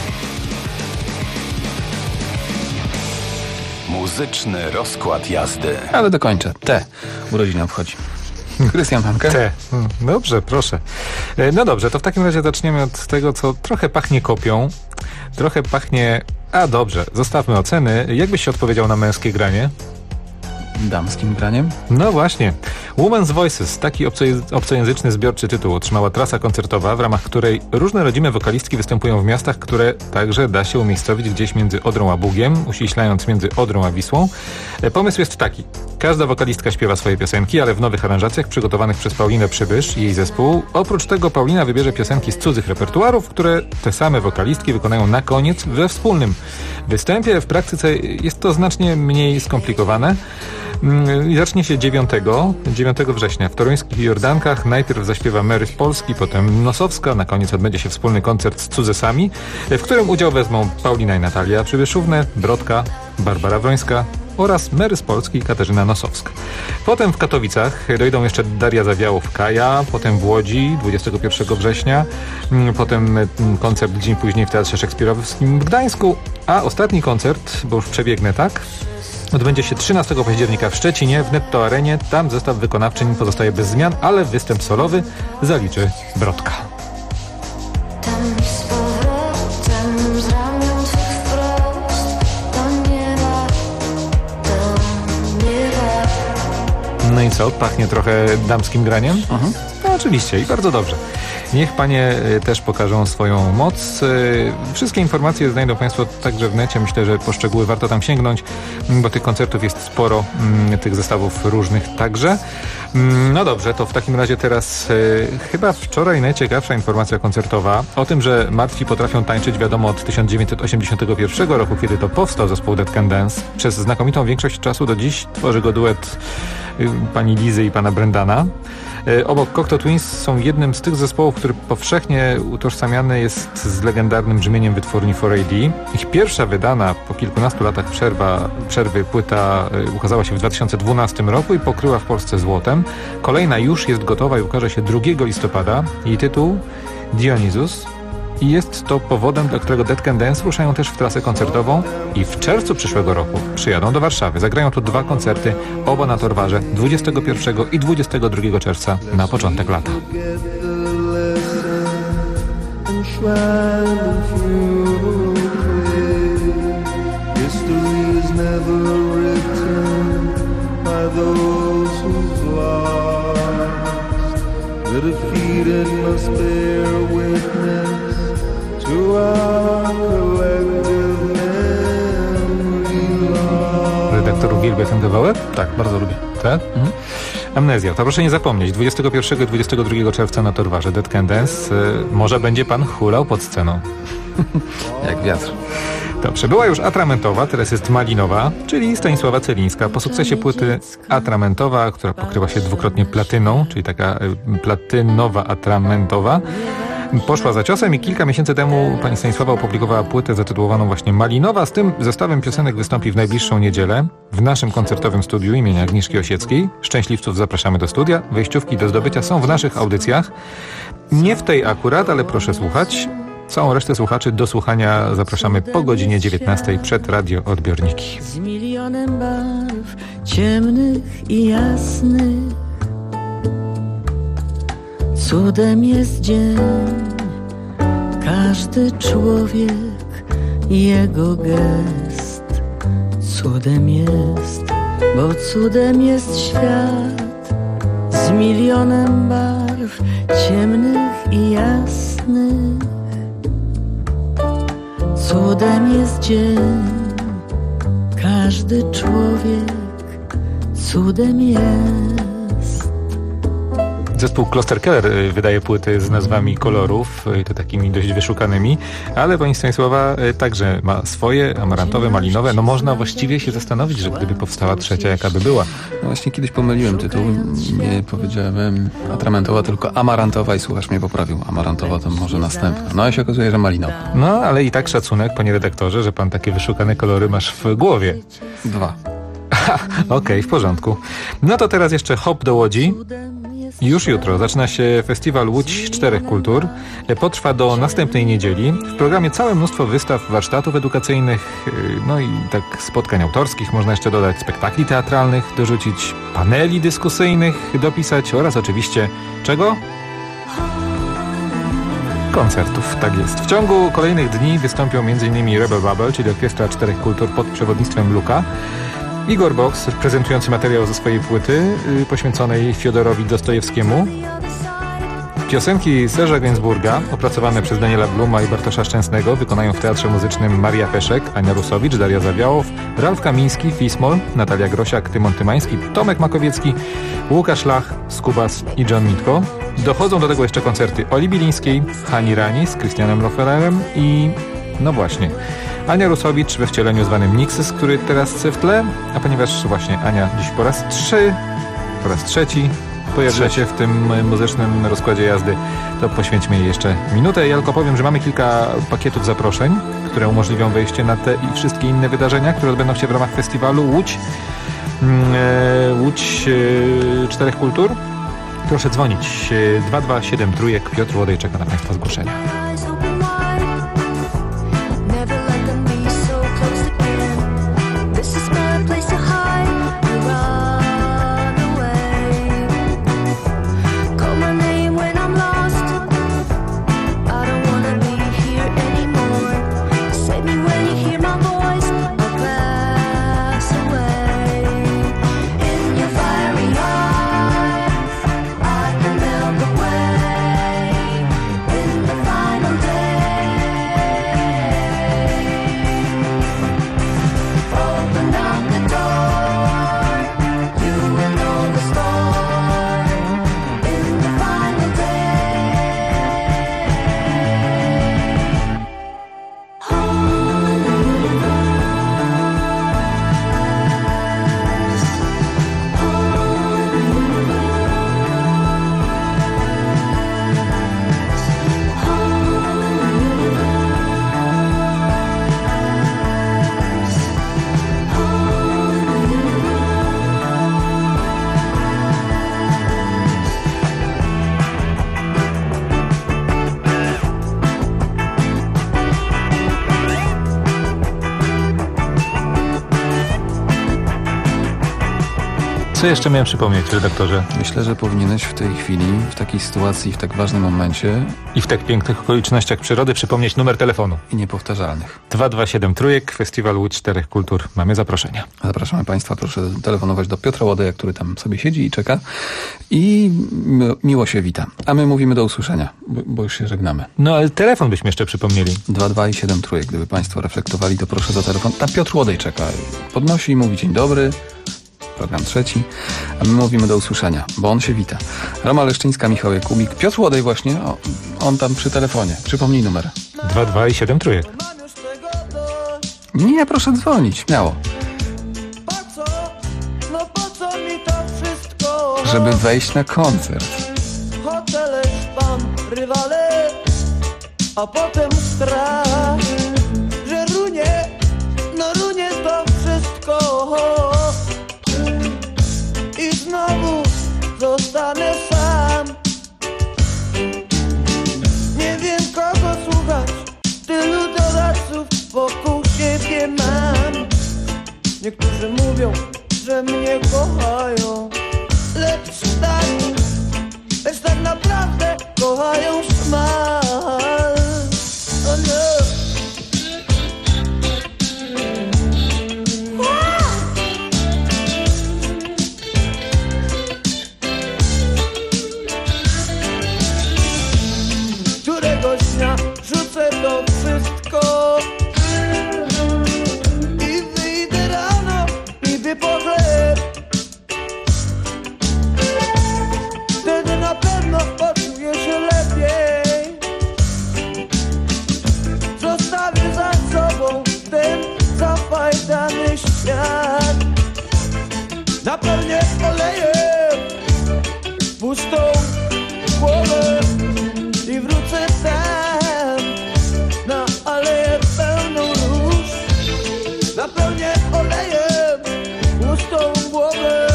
Muzyczny rozkład jazdy. Ale dokończę. Urodziny obchodzi. Krystian Hanke? Dobrze, proszę. No dobrze, to w takim razie zaczniemy od tego, co trochę pachnie kopią. Trochę pachnie... A dobrze, zostawmy oceny. Jak byś się odpowiedział na męskie granie? damskim graniem? No właśnie. Women's Voices, taki obcojęzyczny zbiorczy tytuł otrzymała trasa koncertowa, w ramach której różne rodzime wokalistki występują w miastach, które także da się umiejscowić gdzieś między Odrą a Bugiem, uściślając między Odrą a Wisłą. Pomysł jest taki. Każda wokalistka śpiewa swoje piosenki, ale w nowych aranżacjach przygotowanych przez Paulinę Przybysz i jej zespół. Oprócz tego Paulina wybierze piosenki z cudzych repertuarów, które te same wokalistki wykonają na koniec we wspólnym występie. W praktyce jest to znacznie mniej skomplikowane. Zacznie się 9 września w toruńskich Jordankach. Najpierw zaśpiewa Mary z Polski, potem Nosowska. Na koniec odbędzie się wspólny koncert z Cudzesami, w którym udział wezmą Paulina i Natalia Przybyszówne, Brodka, Barbara Wrońska oraz Mary z Polski i Katarzyna Nosowska. Potem w Katowicach dojdą jeszcze Daria Zawiałow-Kaja, potem w Łodzi 21 września, potem koncert dzień później w Teatrze Szekspirowskim w Gdańsku, a ostatni koncert, bo już przebiegnę tak, odbędzie się 13 października w Szczecinie, w Netto Arenie. Tam zestaw wykonawczyń pozostaje bez zmian, ale występ solowy zaliczy Brodka. No i co? Pachnie trochę damskim graniem? No oczywiście i bardzo dobrze. Niech panie też pokażą swoją moc. Wszystkie informacje znajdą państwo także w necie. Myślę, że po szczegóły warto tam sięgnąć, bo tych koncertów jest sporo, tych zestawów różnych także. No dobrze, to w takim razie teraz chyba wczoraj najciekawsza informacja koncertowa o tym, że martwi potrafią tańczyć, wiadomo, od 1981 roku, kiedy to powstał zespół Dead Can Dance. Przez znakomitą większość czasu do dziś tworzy go duet pani Lizy i pana Brendana. Obok Cocteau Twins są jednym z tych zespołów, który powszechnie utożsamiany jest z legendarnym brzmieniem wytwórni 4AD. Ich pierwsza wydana po kilkunastu latach przerwy płyta ukazała się w 2012 roku i pokryła w Polsce złotem. Kolejna już jest gotowa i ukaże się 2 listopada. Jej tytuł Dionysus. I jest to powodem, dla którego Dead Can Dance ruszają też w trasę koncertową i w czerwcu przyszłego roku przyjadą do Warszawy. Zagrają tu 2 koncerty, oba na Torwarze 21 i 22 czerwca na początek lata. Redaktor uwielbia ten kawałek? Tak, bardzo lubię. Tak? Amnezja. To proszę nie zapomnieć. 21 i 22 czerwca na Torwarze Dead Can Dance. Może będzie pan hulał pod sceną. Jak wiatr. Dobrze, była już Atramentowa, teraz jest Malinowa, czyli Stanisława Celińska. Po sukcesie płyty Atramentowa, która pokryła się 2-krotnie platyną, czyli taka platynowa Atramentowa, poszła za ciosem i kilka miesięcy temu pani Stanisława opublikowała płytę zatytułowaną właśnie Malinowa. Z tym zestawem piosenek wystąpi w najbliższą niedzielę w naszym koncertowym studiu imienia Agnieszki Osieckiej. Szczęśliwców zapraszamy do studia. Wejściówki do zdobycia są w naszych audycjach. Nie w tej akurat, ale proszę słuchać. Całą resztę słuchaczy do słuchania zapraszamy po godzinie 19 przed radioodbiorniki. Z milionem barw ciemnych i jasnych cudem jest dzień, każdy człowiek i jego gest. Cudem jest, bo cudem jest świat z milionem barw ciemnych i jasnych. Cudem jest dzień, każdy człowiek cudem jest. Zespół Klosterkeller wydaje płyty z nazwami kolorów, to takimi dość wyszukanymi, ale pani Stanisława także ma swoje, amarantowe, malinowe. No można właściwie się zastanowić, że gdyby powstała trzecia, jaka by była. No właśnie kiedyś pomyliłem tytuł, nie powiedziałem Atramentowa, tylko Amarantowa i słuchacz mnie poprawił. Amarantowa to może następna. No i się okazuje, że malinowa. No ale i tak szacunek, panie redaktorze, że pan takie wyszukane kolory masz w głowie. 2. Okej, w porządku. No to teraz jeszcze hop do Łodzi. Już jutro zaczyna się festiwal Łódź 4 Kultur. Potrwa do następnej niedzieli. W programie całe mnóstwo wystaw, warsztatów edukacyjnych, no i tak spotkań autorskich. Można jeszcze dodać spektakli teatralnych, dorzucić paneli dyskusyjnych, dopisać oraz oczywiście czego? Koncertów, tak jest. W ciągu kolejnych dni wystąpią m.in. Rebel Bubble, czyli Orkiestra 4 Kultur pod przewodnictwem Luka. Igor Box, prezentujący materiał ze swojej płyty poświęconej Fiodorowi Dostojewskiemu. Piosenki Serża Gainsbourga, opracowane przez Daniela Bluma i Bartosza Szczęsnego, wykonają w Teatrze Muzycznym Maria Peszek, Ania Rusowicz, Daria Zawiałow, Ralf Kamiński, Fismol, Natalia Grosiak, Tymon Tymański, Tomek Makowiecki, Łukasz Lach, Skubas i John Mitko. Dochodzą do tego jeszcze koncerty Oli Bilińskiej, Hani Rani z Krystianem Lofererem i, no właśnie, Ania Rusowicz we wcieleniu zwanym Nixes, który teraz w tle, a ponieważ właśnie Ania dziś po raz trzeci pojawia się w tym muzycznym rozkładzie jazdy, to poświęćmy jej jeszcze minutę. Ja tylko powiem, że mamy kilka pakietów zaproszeń, które umożliwią wejście na te i wszystkie inne wydarzenia, które odbędą się w ramach festiwalu Łódź Czterech Kultur. Proszę dzwonić 2273. Piotr Łodej czeka na Państwa zgłoszenia. Co jeszcze miałem przypomnieć, redaktorze? Myślę, że powinieneś w tej chwili, w takiej sytuacji, w tak ważnym momencie i w tak pięknych okolicznościach przyrody przypomnieć numer telefonu. I niepowtarzalnych. 2273, Festiwal Łódź Czterech Kultur. Mamy zaproszenia. Zapraszamy Państwa, proszę telefonować do Piotra Łodeja, który tam sobie siedzi i czeka. I miło się wita. A my mówimy do usłyszenia, bo już się żegnamy. No ale telefon byśmy jeszcze przypomnieli. 2273. Gdyby Państwo reflektowali, to proszę do telefonu. Tam Piotr Łodej czeka. Podnosi i mówi: dzień dobry. Program trzeci, a my mówimy do usłyszenia, bo on się wita. Roma Leszczyńska, Michał Jakubik, Piotr Łodej właśnie, on tam przy telefonie. Przypomnij numer. 2273. Nie, proszę dzwonić, śmiało. Żeby wejść na koncert. Hotele, szpan, rywale, a potem strach, że runie to wszystko. I znowu zostanę sam. Nie wiem kogo słuchać, tylu doradców wokół siebie mam. Niektórzy mówią, że mnie kochają, lecz tak naprawdę kochają szmal. Oh no. Dnia rzucę to wszystko i wyjdę rano niby po chleb. Wtedy na pewno poczuję się lepiej. Zostawię za sobą ten zafajdany świat. Napełnię olejem pustą głowę i wrócę tam na aleję pełną róż. Napełnię olejem pustą głowę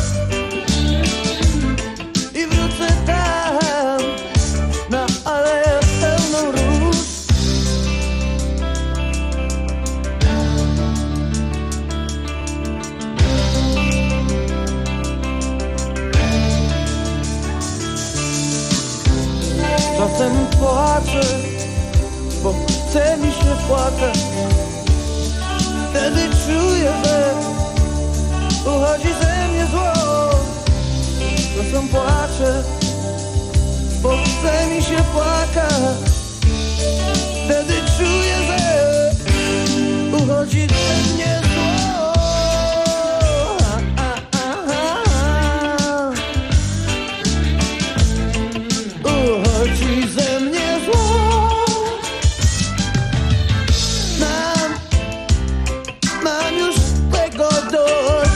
i wrócę tam na aleję pełną róż. Czasem płaczę, bo chce mi się płakać. Wtedy czuję, że uchodzi ze mnie zło. Czasem płaczę, bo chce mi się płakać. Wtedy czuję, że uchodzi ze mnie zło. Uchodzi ze mnie zło. Mam już tego dość.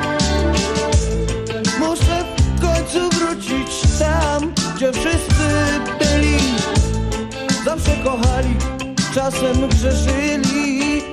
Muszę w końcu wrócić tam, gdzie wszyscy byli. Zawsze kochali, czasem grzeszyli.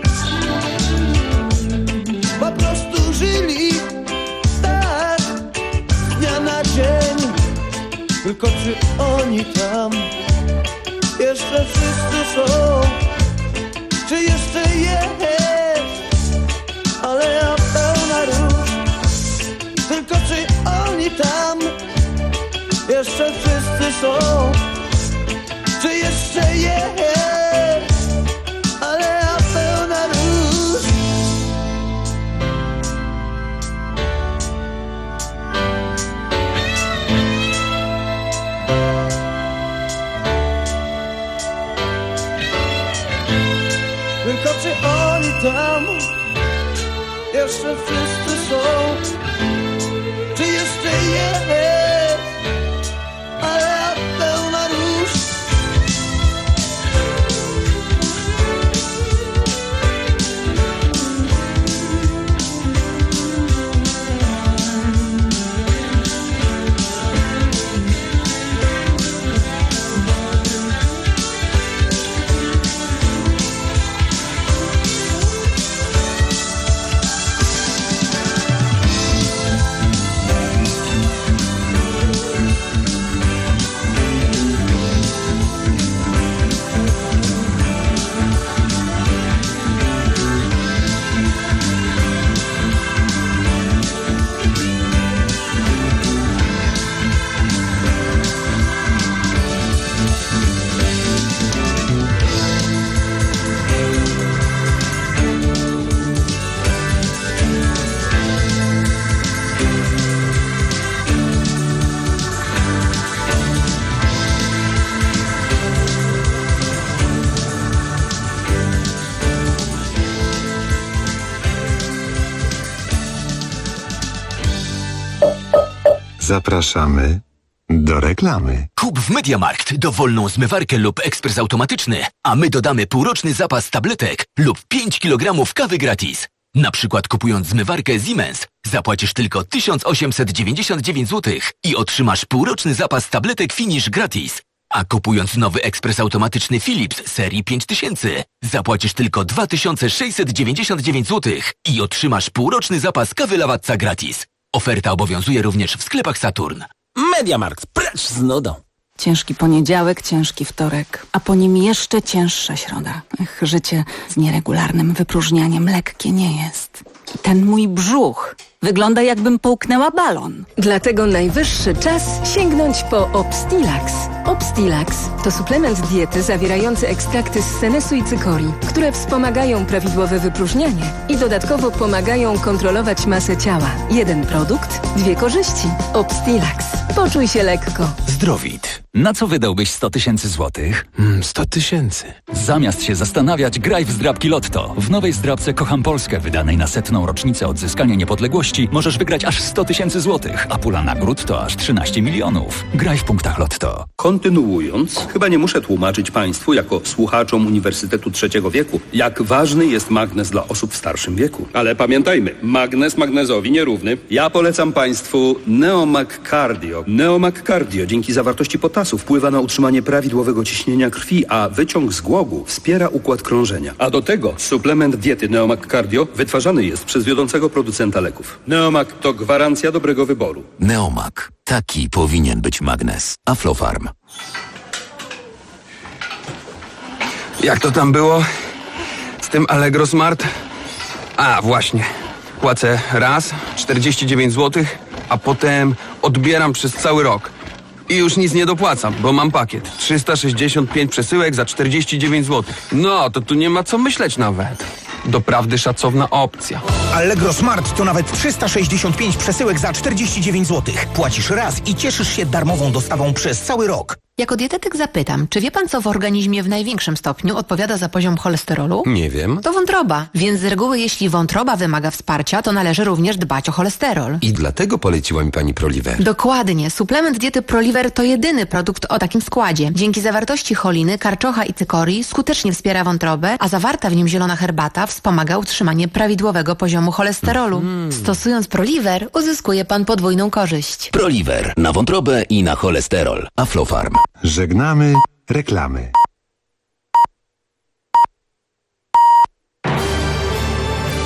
Po prostu żyli tak, z dnia na dzień. Tylko czy oni tam jeszcze wszyscy są? Czy jeszcze jest? Ale ja pełna róż. Tylko czy oni tam jeszcze wszyscy są? Czy jeszcze jest? Ale ja pełna róż. Tylko czy oni tam jeszcze wszyscy są? Czy jeszcze jest? Ale ja pełna róż. Zapraszamy do reklamy. Kup w MediaMarkt dowolną zmywarkę lub ekspres automatyczny, a my dodamy półroczny zapas tabletek lub 5 kg kawy gratis. Na przykład kupując zmywarkę Siemens zapłacisz tylko 1899 zł i otrzymasz półroczny zapas tabletek Finish gratis. A kupując nowy ekspres automatyczny Philips serii 5000 zapłacisz tylko 2699 zł i otrzymasz półroczny zapas kawy Lavazza gratis. Oferta obowiązuje również w sklepach Saturn. MediaMarkt, precz z nudą. Ciężki poniedziałek, ciężki wtorek, a po nim jeszcze cięższa środa. Życie z nieregularnym wypróżnianiem lekkie nie jest. Ten mój brzuch wygląda, jakbym połknęła balon. Dlatego najwyższy czas sięgnąć po Obstilax. Obstilax to suplement diety zawierający ekstrakty z senesu i cykorii, które wspomagają prawidłowe wypróżnianie i dodatkowo pomagają kontrolować masę ciała. Jeden produkt, dwie korzyści. Obstilax. Poczuj się lekko. Zdrowit. Na co wydałbyś 100 000 złotych? 100 000. Zamiast się zastanawiać, graj w zdrabki Lotto. W nowej zdrabce Kocham Polskę, wydanej na 100. rocznicę odzyskania niepodległości, możesz wygrać aż 100 000 złotych, a pula nagród to aż 13 milionów. Graj w punktach Lotto. Kontynuując, chyba nie muszę tłumaczyć Państwu, jako słuchaczom Uniwersytetu Trzeciego Wieku, jak ważny jest magnez dla osób w starszym wieku. Ale pamiętajmy, magnez magnezowi nierówny. Ja polecam Państwu Neomag Cardio. Neomag Cardio dzięki zawartości potasu wpływa na utrzymanie prawidłowego ciśnienia krwi, a wyciąg z głogu wspiera układ krążenia. A do tego suplement diety Neomag Cardio wytwarzany jest przez wiodącego producenta leków. Neomag to gwarancja dobrego wyboru. Neomag. Taki powinien być magnes. Aflofarm. Jak to tam było? Z tym Allegro Smart? A, właśnie. Płacę raz 49 zł, a potem odbieram przez cały rok. I już nic nie dopłacam, bo mam pakiet. 365 przesyłek za 49 zł. No, to tu nie ma co myśleć nawet. Doprawdy szacowna opcja. Allegro Smart to nawet 365 przesyłek za 49 zł. Płacisz raz i cieszysz się darmową dostawą przez cały rok. Jako dietetyk zapytam, czy wie pan, co w organizmie w największym stopniu odpowiada za poziom cholesterolu? Nie wiem. To wątroba. Więc z reguły, jeśli wątroba wymaga wsparcia, to należy również dbać o cholesterol. I dlatego poleciła mi pani Proliver. Dokładnie. Suplement diety Proliver to jedyny produkt o takim składzie. Dzięki zawartości choliny, karczocha i cykorii skutecznie wspiera wątrobę, a zawarta w nim zielona herbata wspomaga utrzymanie prawidłowego poziomu cholesterolu. Stosując Proliver, uzyskuje pan podwójną korzyść. Proliver na wątrobę i na cholesterol. Aflofarm. Żegnamy reklamy.